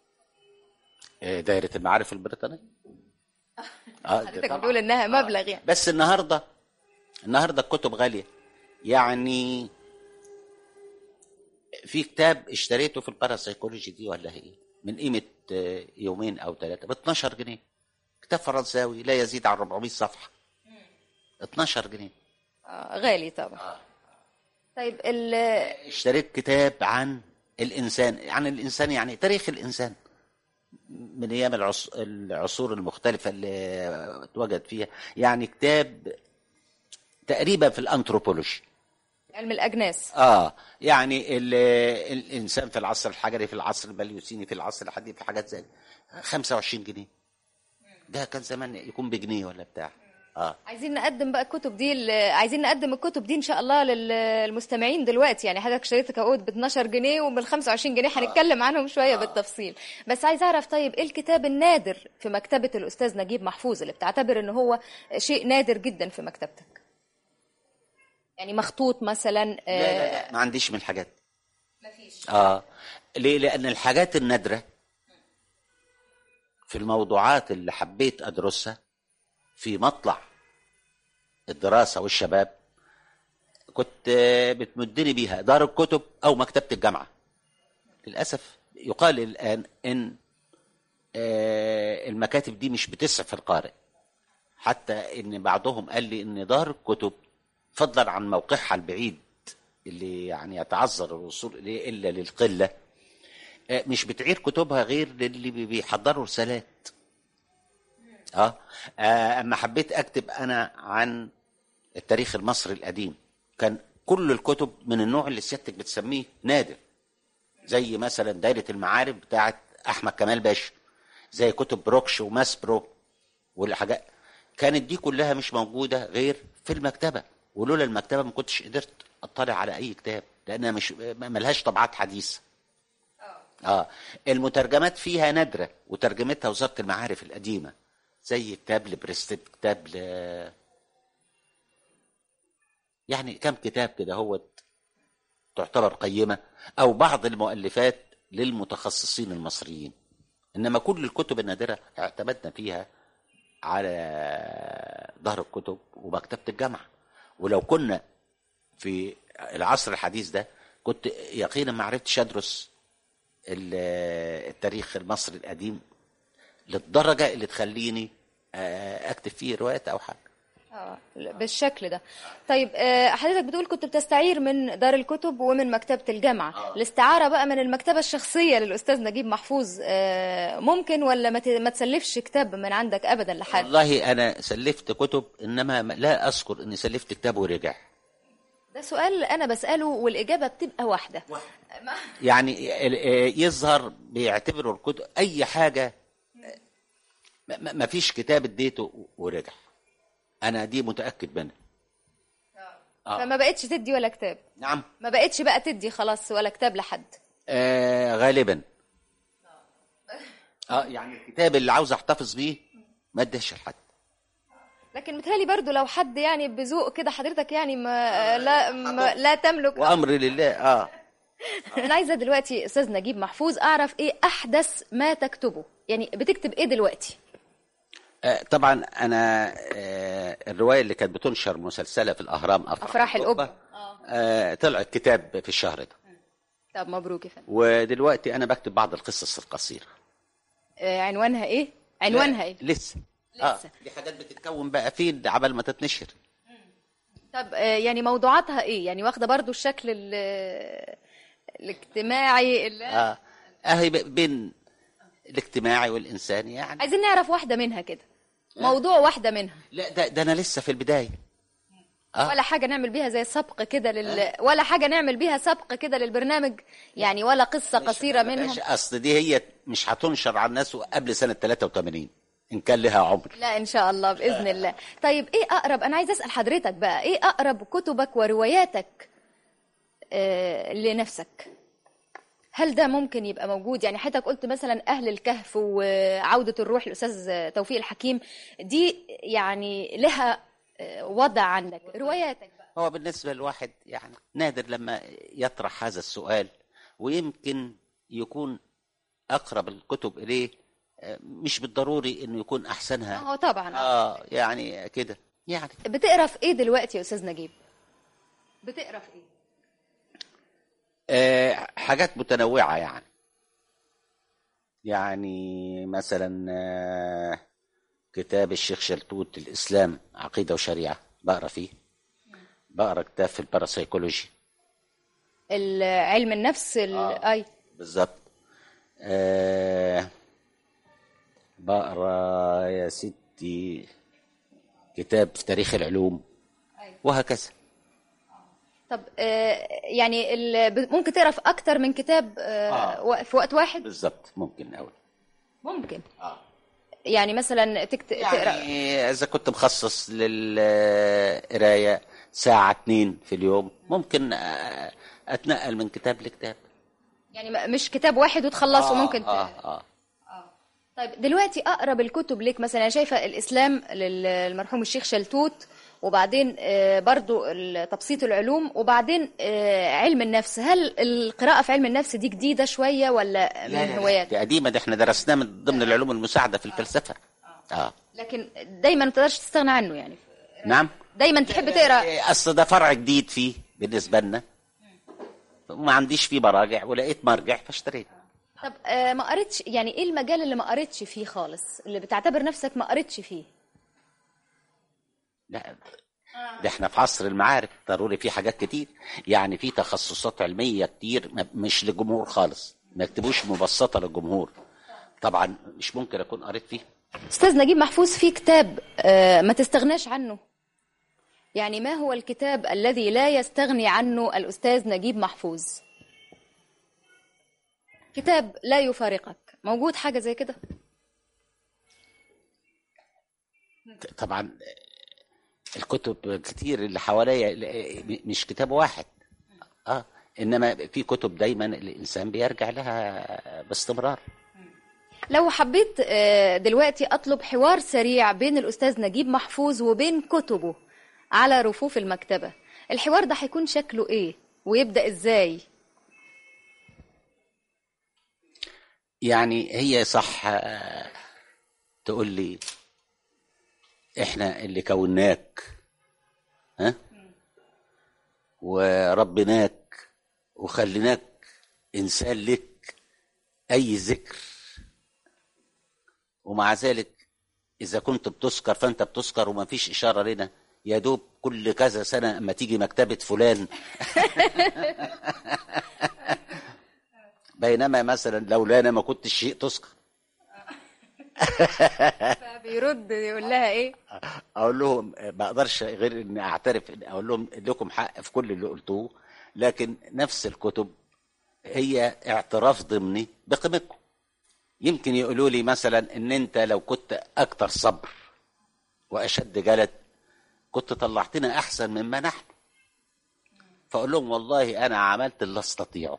دائرة المعارف البريطانية. اه حضرتك بتقول انها مبلغ يعني. بس النهارده النهارده الكتب غاليه يعني. في كتاب اشتريته في الباراسايكولوجي دي ولا هي من قيمه يومين او ثلاثه ب اتناشر جنيه، كتاب فرنساوي لا يزيد عن أربعمائة صفحه. اتناشر جنيه. اه غالي طبعا. آه. طيب ال اشتريت كتاب عن الانسان، عن الانسان يعني تاريخ الانسان من ايام العصور المختلفه اللي اتوجد فيها، يعني كتاب تقريبا في الانثروبولوجي، علم الاجناس. اه يعني الانسان في العصر الحجري، في العصر البليوسيني، في العصر الحديث، في حاجات زي خمسة وعشرين جنيه. ده كان زمان يكون بجنيه ولا بتاع. اه عايزين نقدم بقى الكتب دي، عايزين نقدم الكتب دي ان شاء الله للمستمعين دلوقتي. يعني حضرتك اشتريت عقود ب اتناشر جنيه وبال خمسة وعشرين جنيه هنتكلم عنهم شويه آه. بالتفصيل. بس عايز اعرف طيب ايه الكتاب النادر في مكتبه الاستاذ نجيب محفوظ اللي بتعتبر ان هو شيء نادر جدا في مكتبتك؟ يعني مخطوط مثلا. لا لا, لا ما عنديش من الحاجات. مفيش. اه ليه؟ لان الحاجات النادره في الموضوعات اللي حبيت ادرسها في مطلع الدراسة والشباب كنت بتمدني بيها دار الكتب أو مكتبة الجامعة. للأسف يقال الآن إن المكاتب دي مش بتسعف القارئ، حتى إن بعضهم قال لي إن دار الكتب فضلا عن موقعها البعيد اللي يعني يتعذر الوصول إليه إلا للقلة، مش بتعير كتبها غير للي بيحضروا رسالات. اه اما حبيت اكتب انا عن التاريخ المصري القديم كان كل الكتب من النوع اللي سيادتك بتسميه نادر، زي مثلا دائرة المعارف بتاعت احمد كمال باشا، زي كتب بروكش وماسبرو والحاجات، كانت دي كلها مش موجودة غير في المكتبة، ولولا المكتبة ما كنتش قدرت اطلع على اي كتاب لانها مش ملهاش طبعات حديثة. اه المترجمات فيها نادرة وترجمتها وزارة المعارف القديمة، زي كتاب لبريستيد، كتاب ل يعني كم كتاب كده هو تعتبر قيمة، أو بعض المؤلفات للمتخصصين المصريين. إنما كل الكتب النادرة اعتمدنا فيها على ظهر الكتب ومكتبة الجامعة. ولو كنا في العصر الحديث ده كنت يقينا ما عرفتش أدرس التاريخ المصري القديم للدرجة اللي تخليني اكتب فيه روايات او حاجه. اه بالشكل ده. طيب حضرتك بتقول كنت بتستعير من دار الكتب ومن مكتبه الجامعه. آه. الاستعاره بقى من المكتبه الشخصيه للاستاذ نجيب محفوظ ممكن ولا ما تسلفش كتاب من عندك ابدا لحد؟ والله انا سلفت كتب، انما لا اذكر اني سلفت كتاب ورجع. ده سؤال انا بساله والاجابه بتبقى واحده. يعني يظهر بيعتبروا الكتب اي حاجه، ما فيش كتاب اديته ورجع، انا دي متاكد منها. آه. فما بقتش تدي ولا كتاب؟ نعم ما بقتش بقى تدي خلاص ولا كتاب لحد؟ آه غالبا. اه يعني الكتاب اللي عاوز احتفظ بيه ما اديش لحد. لكن متهيألي برضو لو حد يعني بذوق كده حضرتك يعني ما لا ما لا تملك وامر لله. اه انا عايزه دلوقتي استاذ نجيب محفوظ اعرف ايه احدث ما تكتبه، يعني بتكتب ايه دلوقتي؟ طبعا انا الروايه اللي كانت بتنشر مسلسله في الاهرام افراح, أفراح القبه آه طلعت كتاب في الشهر ده. طب مبروك يا فندم. ودلوقتي انا بكتب بعض القصص القصيره. آه عنوانها ايه؟ عنوانها ايه؟ لسه لسه آه. دي حاجات بتتكون بقى فين عبال ما تتنشر. طب آه يعني موضوعاتها ايه؟ يعني واخده برضو الشكل الاجتماعي اللي اه اهي بين الاجتماعي والانساني يعني. عايزين نعرف واحده منها كده، موضوع واحده منها. لا ده, ده انا لسه في البدايه. آه. ولا حاجه نعمل بيها زي سبق كده لل... ولا حاجه نعمل بيها سبق كده للبرنامج يعني، ولا قصه قصيره منها؟ اصل دي هي مش هتنشر على الناس قبل سنه ثلاثة وثمانين ان كان لها عمر. لا ان شاء الله باذن الله. طيب ايه اقرب، انا عايز اسال حضرتك بقى، ايه اقرب كتبك ورواياتك آه لنفسك؟ هل ده ممكن يبقى موجود؟ يعني حضرتك قلت مثلا اهل الكهف وعوده الروح الاستاذ توفيق الحكيم، دي يعني لها وضع عندك. رواياتك بقى؟ هو بالنسبه للواحد يعني نادر لما يطرح هذا السؤال، ويمكن يكون اقرب الكتب اليه مش بالضروري انه يكون احسنها. اه طبعا. اه يعني كده يعني. بتقرا في ايه دلوقتي يا استاذ نجيب؟ بتقرا في ايه؟ آه حاجات متنوعه يعني. يعني مثلا آه كتاب الشيخ شلتوت الاسلام عقيده وشريعه بقرا فيه. بقرا كتاب في الباراسيكولوجي، علم النفس. آه. اي بالظبط. آه بقرا يا ستي كتاب في تاريخ العلوم وهكذا. طب آه يعني ممكن تقرا في اكتر من كتاب آه آه. في وقت واحد؟ بالظبط ممكن قوي. ممكن اه يعني مثلا تكت... يعني تقرا اذا كنت مخصص للقرايه ساعه اتنين في اليوم ممكن اتنقل من كتاب لكتاب. يعني مش كتاب واحد وتخلصه. آه ممكن آه آه. اه طيب دلوقتي اقرب الكتب ليك مثلا، انا شايفه الاسلام للمرحوم الشيخ شلتوت، وبعدين برضو تبسيط العلوم، وبعدين علم النفس. هل القراءة في علم النفس دي جديدة شوية ولا من هوايات؟ دي قديمة، دي احنا درسناه من ضمن العلوم المساعدة في الفلسفة. آه. آه. لكن دايما ما تقدرش تستغنى عنه يعني. نعم. دايما تحب تقرأ. أصل ده فرع جديد فيه بالنسبة لنا، وما عنديش فيه مراجع ولقيت مرجع فاشتريت. طب آه ما قريتش يعني، ايه المجال اللي ما قريتش فيه خالص، اللي بتعتبر نفسك ما قريتش فيه؟ لا ده احنا في عصر المعارف، ضروري في حاجات كتير يعني، في تخصصات علمية كتير مش للجمهور خالص، ما يكتبوش مبسطة للجمهور، طبعا مش ممكن اكون قريت فيه. استاذ نجيب محفوظ في كتاب آه ما تستغناش عنه، يعني ما هو الكتاب الذي لا يستغني عنه الأستاذ نجيب محفوظ؟ كتاب لا يفارقك، موجود حاجة زي كده؟ طبعا الكتب كتير اللي حواليا، مش كتاب واحد، اه انما في كتب دايما الانسان بيرجع لها باستمرار. لو حبيت دلوقتي اطلب حوار سريع بين الأستاذ نجيب محفوظ وبين كتبه على رفوف المكتبة، الحوار ده هيكون شكله ايه ويبدأ ازاي؟ يعني هي صح تقول لي احنا اللي كوناك، ها، وربناك وخليناك انسان لك اي ذكر، ومع ذلك اذا كنت بتسكر فانت بتسكر وما فيش اشاره لنا، يا دوب كل كذا سنه اما تيجي مكتبه فلان بينما مثلا لولانا ما كنتش شيء تسكر. فبيرد يقول لها ايه؟ اقول لهم ما اقدرش غير اني اعترف، اقول لهم لكم حق في كل اللي قلتوه، لكن نفس الكتب هي اعتراف ضمني بقيمتكم. يمكن يقولوا لي مثلا ان انت لو كنت اكتر صبر واشد جلد كنت طلعتنا احسن مما نحن، فاقول لهم والله انا عملت اللي استطيعه.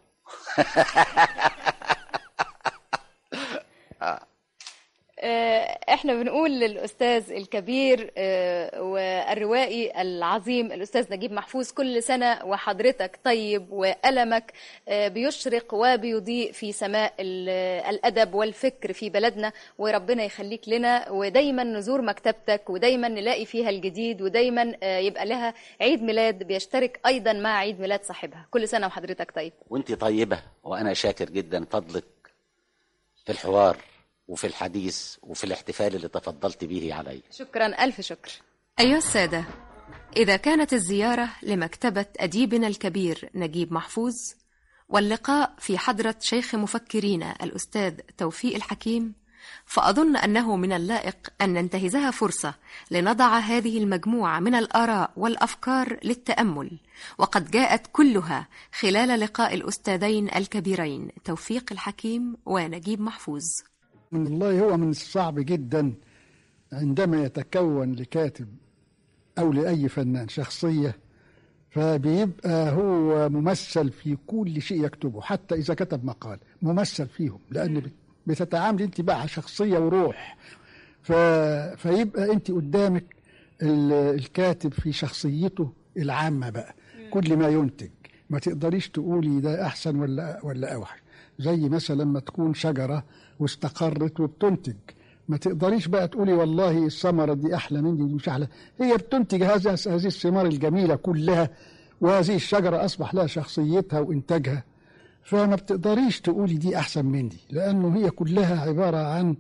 احنا بنقول للأستاذ الكبير والروائي العظيم الأستاذ نجيب محفوظ كل سنة وحضرتك طيب، وألمك بيشرق وبيضيء في سماء الأدب والفكر في بلدنا، وربنا يخليك لنا، ودايما نزور مكتبتك ودايما نلاقي فيها الجديد، ودايما يبقى لها عيد ميلاد بيشترك أيضا مع عيد ميلاد صاحبها. كل سنة وحضرتك طيب. وانت طيبة، وأنا شاكر جدا فضلك في الحوار وفي الحديث وفي الاحتفال اللي تفضلت به علي. شكرا، ألف شكر. أيها السادة، إذا كانت الزيارة لمكتبة أديبنا الكبير نجيب محفوظ واللقاء في حضرة شيخ مفكرين الأستاذ توفيق الحكيم فأظن أنه من اللائق أن ننتهزها فرصة لنضع هذه المجموعة من الآراء والأفكار للتأمل، وقد جاءت كلها خلال لقاء الأستاذين الكبيرين توفيق الحكيم ونجيب محفوظ. من الله هو من الصعب جدا عندما يتكون لكاتب أو لأي فنان شخصية، فبيبقى هو ممثل في كل شيء يكتبه، حتى إذا كتب مقال ممثل فيهم، لأن بتتعامل أنت بقى شخصية وروح. ف... فيبقى أنت قدامك الكاتب في شخصيته العامة بقى، كل ما ينتج ما تقدريش تقولي ده أحسن ولا ولا أوحش. زي مثلا لما تكون شجرة واستقرت وبتنتج، ما تقدريش بقى تقولي والله الثمرة دي أحلى من دي مش أحلى، هي بتنتج هذا هذه الثمار الجميلة كلها، وهذه الشجرة أصبح لها شخصيتها وإنتاجها، فما بتقدريش تقولي دي أحسن من دي، لأنه هي كلها عبارة عن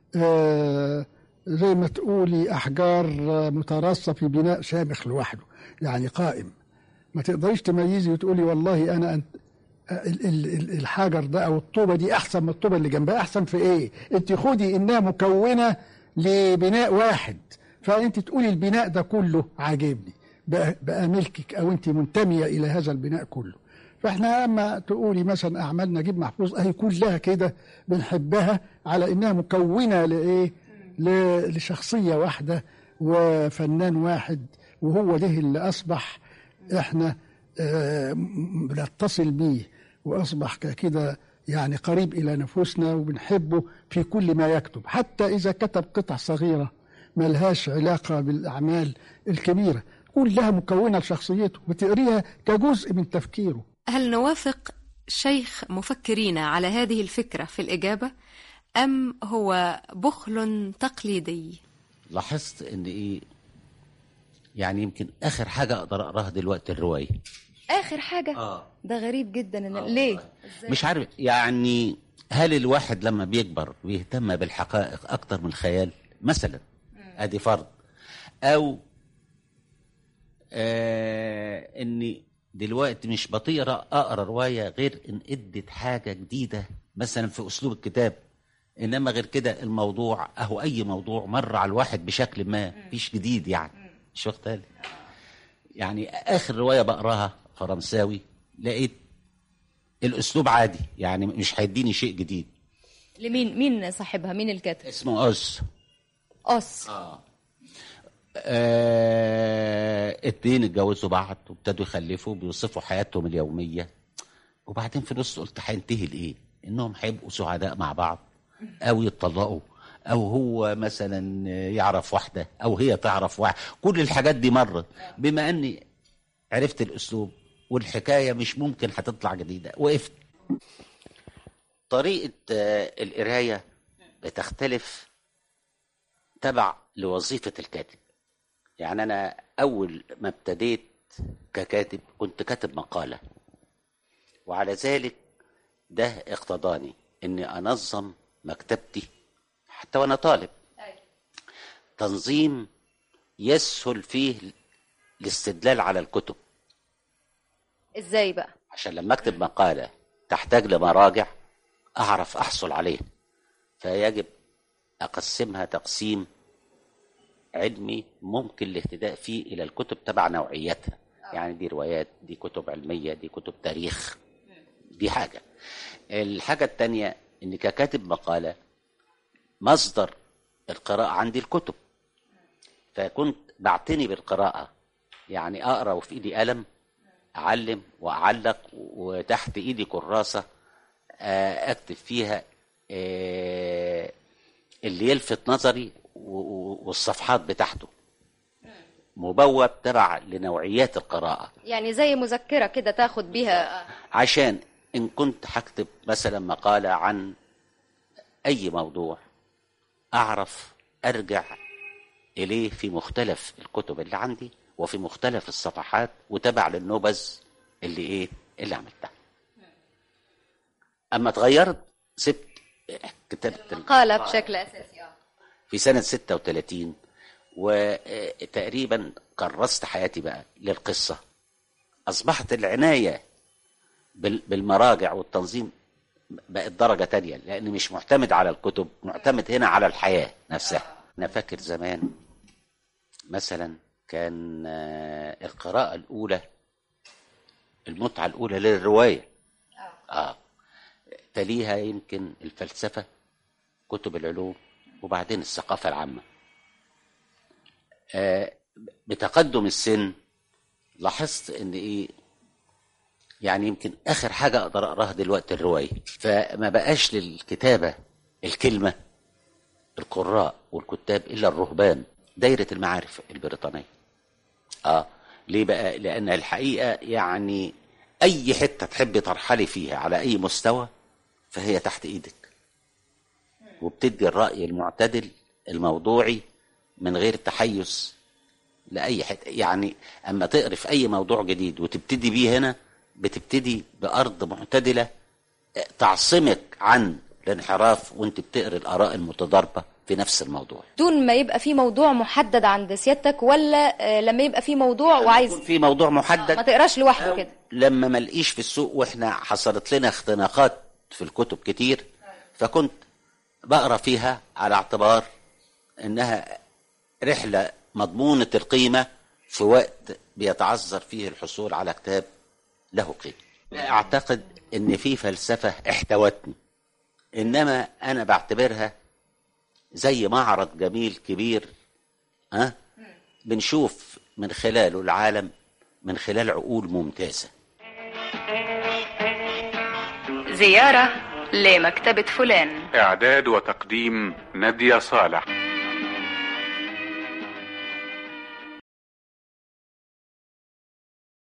آه زي ما تقولي أحجار متراصة في بناء شامخ لوحده، يعني قائم. ما تقدريش تميزي وتقولي والله أنا أنت الحجر ده او الطوبه دي احسن من الطوبه اللي جنبها. احسن في ايه؟ انت خدي انها مكونه لبناء واحد، فانت تقولي البناء ده كله عاجبني، بقى, بقى ملكك او انت منتميه الى هذا البناء كله. فاحنا اما تقولي مثلا اعمال نجيب محفوظ اهي كلها كده بنحبها على انها مكونه لايه؟ لشخصيه واحده وفنان واحد، وهو ده اللي اصبح احنا آه بنتصل بيه، وأصبح كده يعني قريب إلى نفوسنا وبنحبه في كل ما يكتب، حتى إذا كتب قطع صغيرة ما لهاش علاقة بالأعمال الكبيرة، كلها مكونة لشخصيته وتقريها كجزء من تفكيره. هل نوافق شيخ مفكرين على هذه الفكرة في الإجابة، أم هو بخل تقليدي؟ لاحظت إن إيه يعني يمكن آخر حاجة أقدر أقراها دلوقتي الرواية. آخر حاجة؟ آه. ده غريب جدا. إن آه. ليه؟ مش عارف يعني، هل الواحد لما بيكبر بيهتم بالحقائق أكتر من الخيال مثلا؟ أدي فرض. أو آه إني دلوقتي مش بطيرة أقرأ رواية غير إن إدت حاجة جديدة مثلا في أسلوب الكتاب، إنما غير كده الموضوع أهو أي موضوع مر على الواحد بشكل ما، فيش جديد يعني. مش واخد بالي يعني. آخر رواية بقراها فرنساوي لقيت الأسلوب عادي، يعني مش هيديني شيء جديد. لمين؟ مين صاحبها؟ مين الكاتب؟ اسمه أوس. أوس. آه. آه. اتنين اتجوزوا بعض وابتدوا يخلفوا، بيوصفوا حياتهم اليومية، وبعدين في النص قلت هينتهي لإيه؟ إنهم هيبقوا سعداء مع بعض أو يتطلقوا، أو هو مثلا يعرف واحدة أو هي تعرف واحد. كل الحاجات دي مرت، بما أني عرفت الأسلوب والحكاية مش ممكن هتطلع جديدة، وقفت. طريقة القراية بتختلف تبع لوظيفة الكاتب. يعني أنا أول ما ابتديت ككاتب كنت كاتب مقالة، وعلى ذلك ده اقتضاني أني أنظم مكتبتي حتى وأنا طالب، تنظيم يسهل فيه الاستدلال على الكتب. إزاي بقى؟ عشان لما أكتب مقالة تحتاج لمراجع أعرف أحصل عليه، فيجب أقسمها تقسيم علمي ممكن الاهتداء فيه إلى الكتب تبع نوعيتها. يعني دي روايات، دي كتب علمية، دي كتب تاريخ. دي حاجة. الحاجة التانية إن ككاتب مقالة مصدر القراءة عندي الكتب، فكنت بعتني بالقراءة، يعني أقرأ وفي إيدي قلم أعلم وأعلق، وتحت إيدي كراسة أكتب فيها اللي يلفت نظري والصفحات بتاعته، مبوب تبع لنوعيات القراءة، يعني زي مذكرة كده تاخد بيها. عشان إن كنت هكتب مثلا مقالة عن أي موضوع أعرف أرجع إليه في مختلف الكتب اللي عندي وفي مختلف الصفحات، وتبع للنبذ اللي إيه اللي عملتها. أما تغيرت سبت كتابة المقالة بشكل أساسي في سنة ستة وثلاثين، وتقريبا كرست حياتي بقى للقصة. أصبحت العناية بالمراجع والتنظيم بقت درجة تانية، لأن مش معتمد على الكتب، معتمد هنا على الحياة نفسها. أنا فاكر زمان مثلا كان القراءة الأولى، المتعة الأولى للرواية، آه تليها يمكن الفلسفة، كتب العلوم، وبعدين الثقافة العامة. آه بتقدم السن لاحظت ان ايه، يعني يمكن اخر حاجة اقدر اقراها دلوقتي الرواية، فما بقاش للكتابة الكلمة القراء والكتاب الا الرهبان، دايرة المعارف البريطانية. اه ليه بقى؟ لان الحقيقة يعني اي حتة تحبي ترحلي فيها على اي مستوى فهي تحت ايدك، وبتدي الرأي المعتدل الموضوعي من غير تحيز لأي حتة. يعني أما تقري في أي موضوع جديد وتبتدي بيه هنا، بتبتدي بأرض معتدلة تعصمك عن الانحراف وانت بتقري الآراء المتضاربة في نفس الموضوع، دون ما يبقى في موضوع محدد عند سيادتك، ولا لما يبقى في موضوع وعايز في موضوع محدد ما تقراش لوحده كده؟ لما ما لقيش في السوق، واحنا حصلت لنا اختناقات في الكتب كتير، فكنت بقرا فيها على اعتبار انها رحلة مضمونة القيمة في وقت بيتعذر فيه الحصول على كتاب له قيمة. اعتقد ان في فلسفة احتوتني، انما انا بعتبرها زي معرض جميل كبير، ها أه؟ بنشوف من خلاله العالم من خلال عقول ممتازة. زيارة لمكتبة فلان. إعداد وتقديم نادية صالح.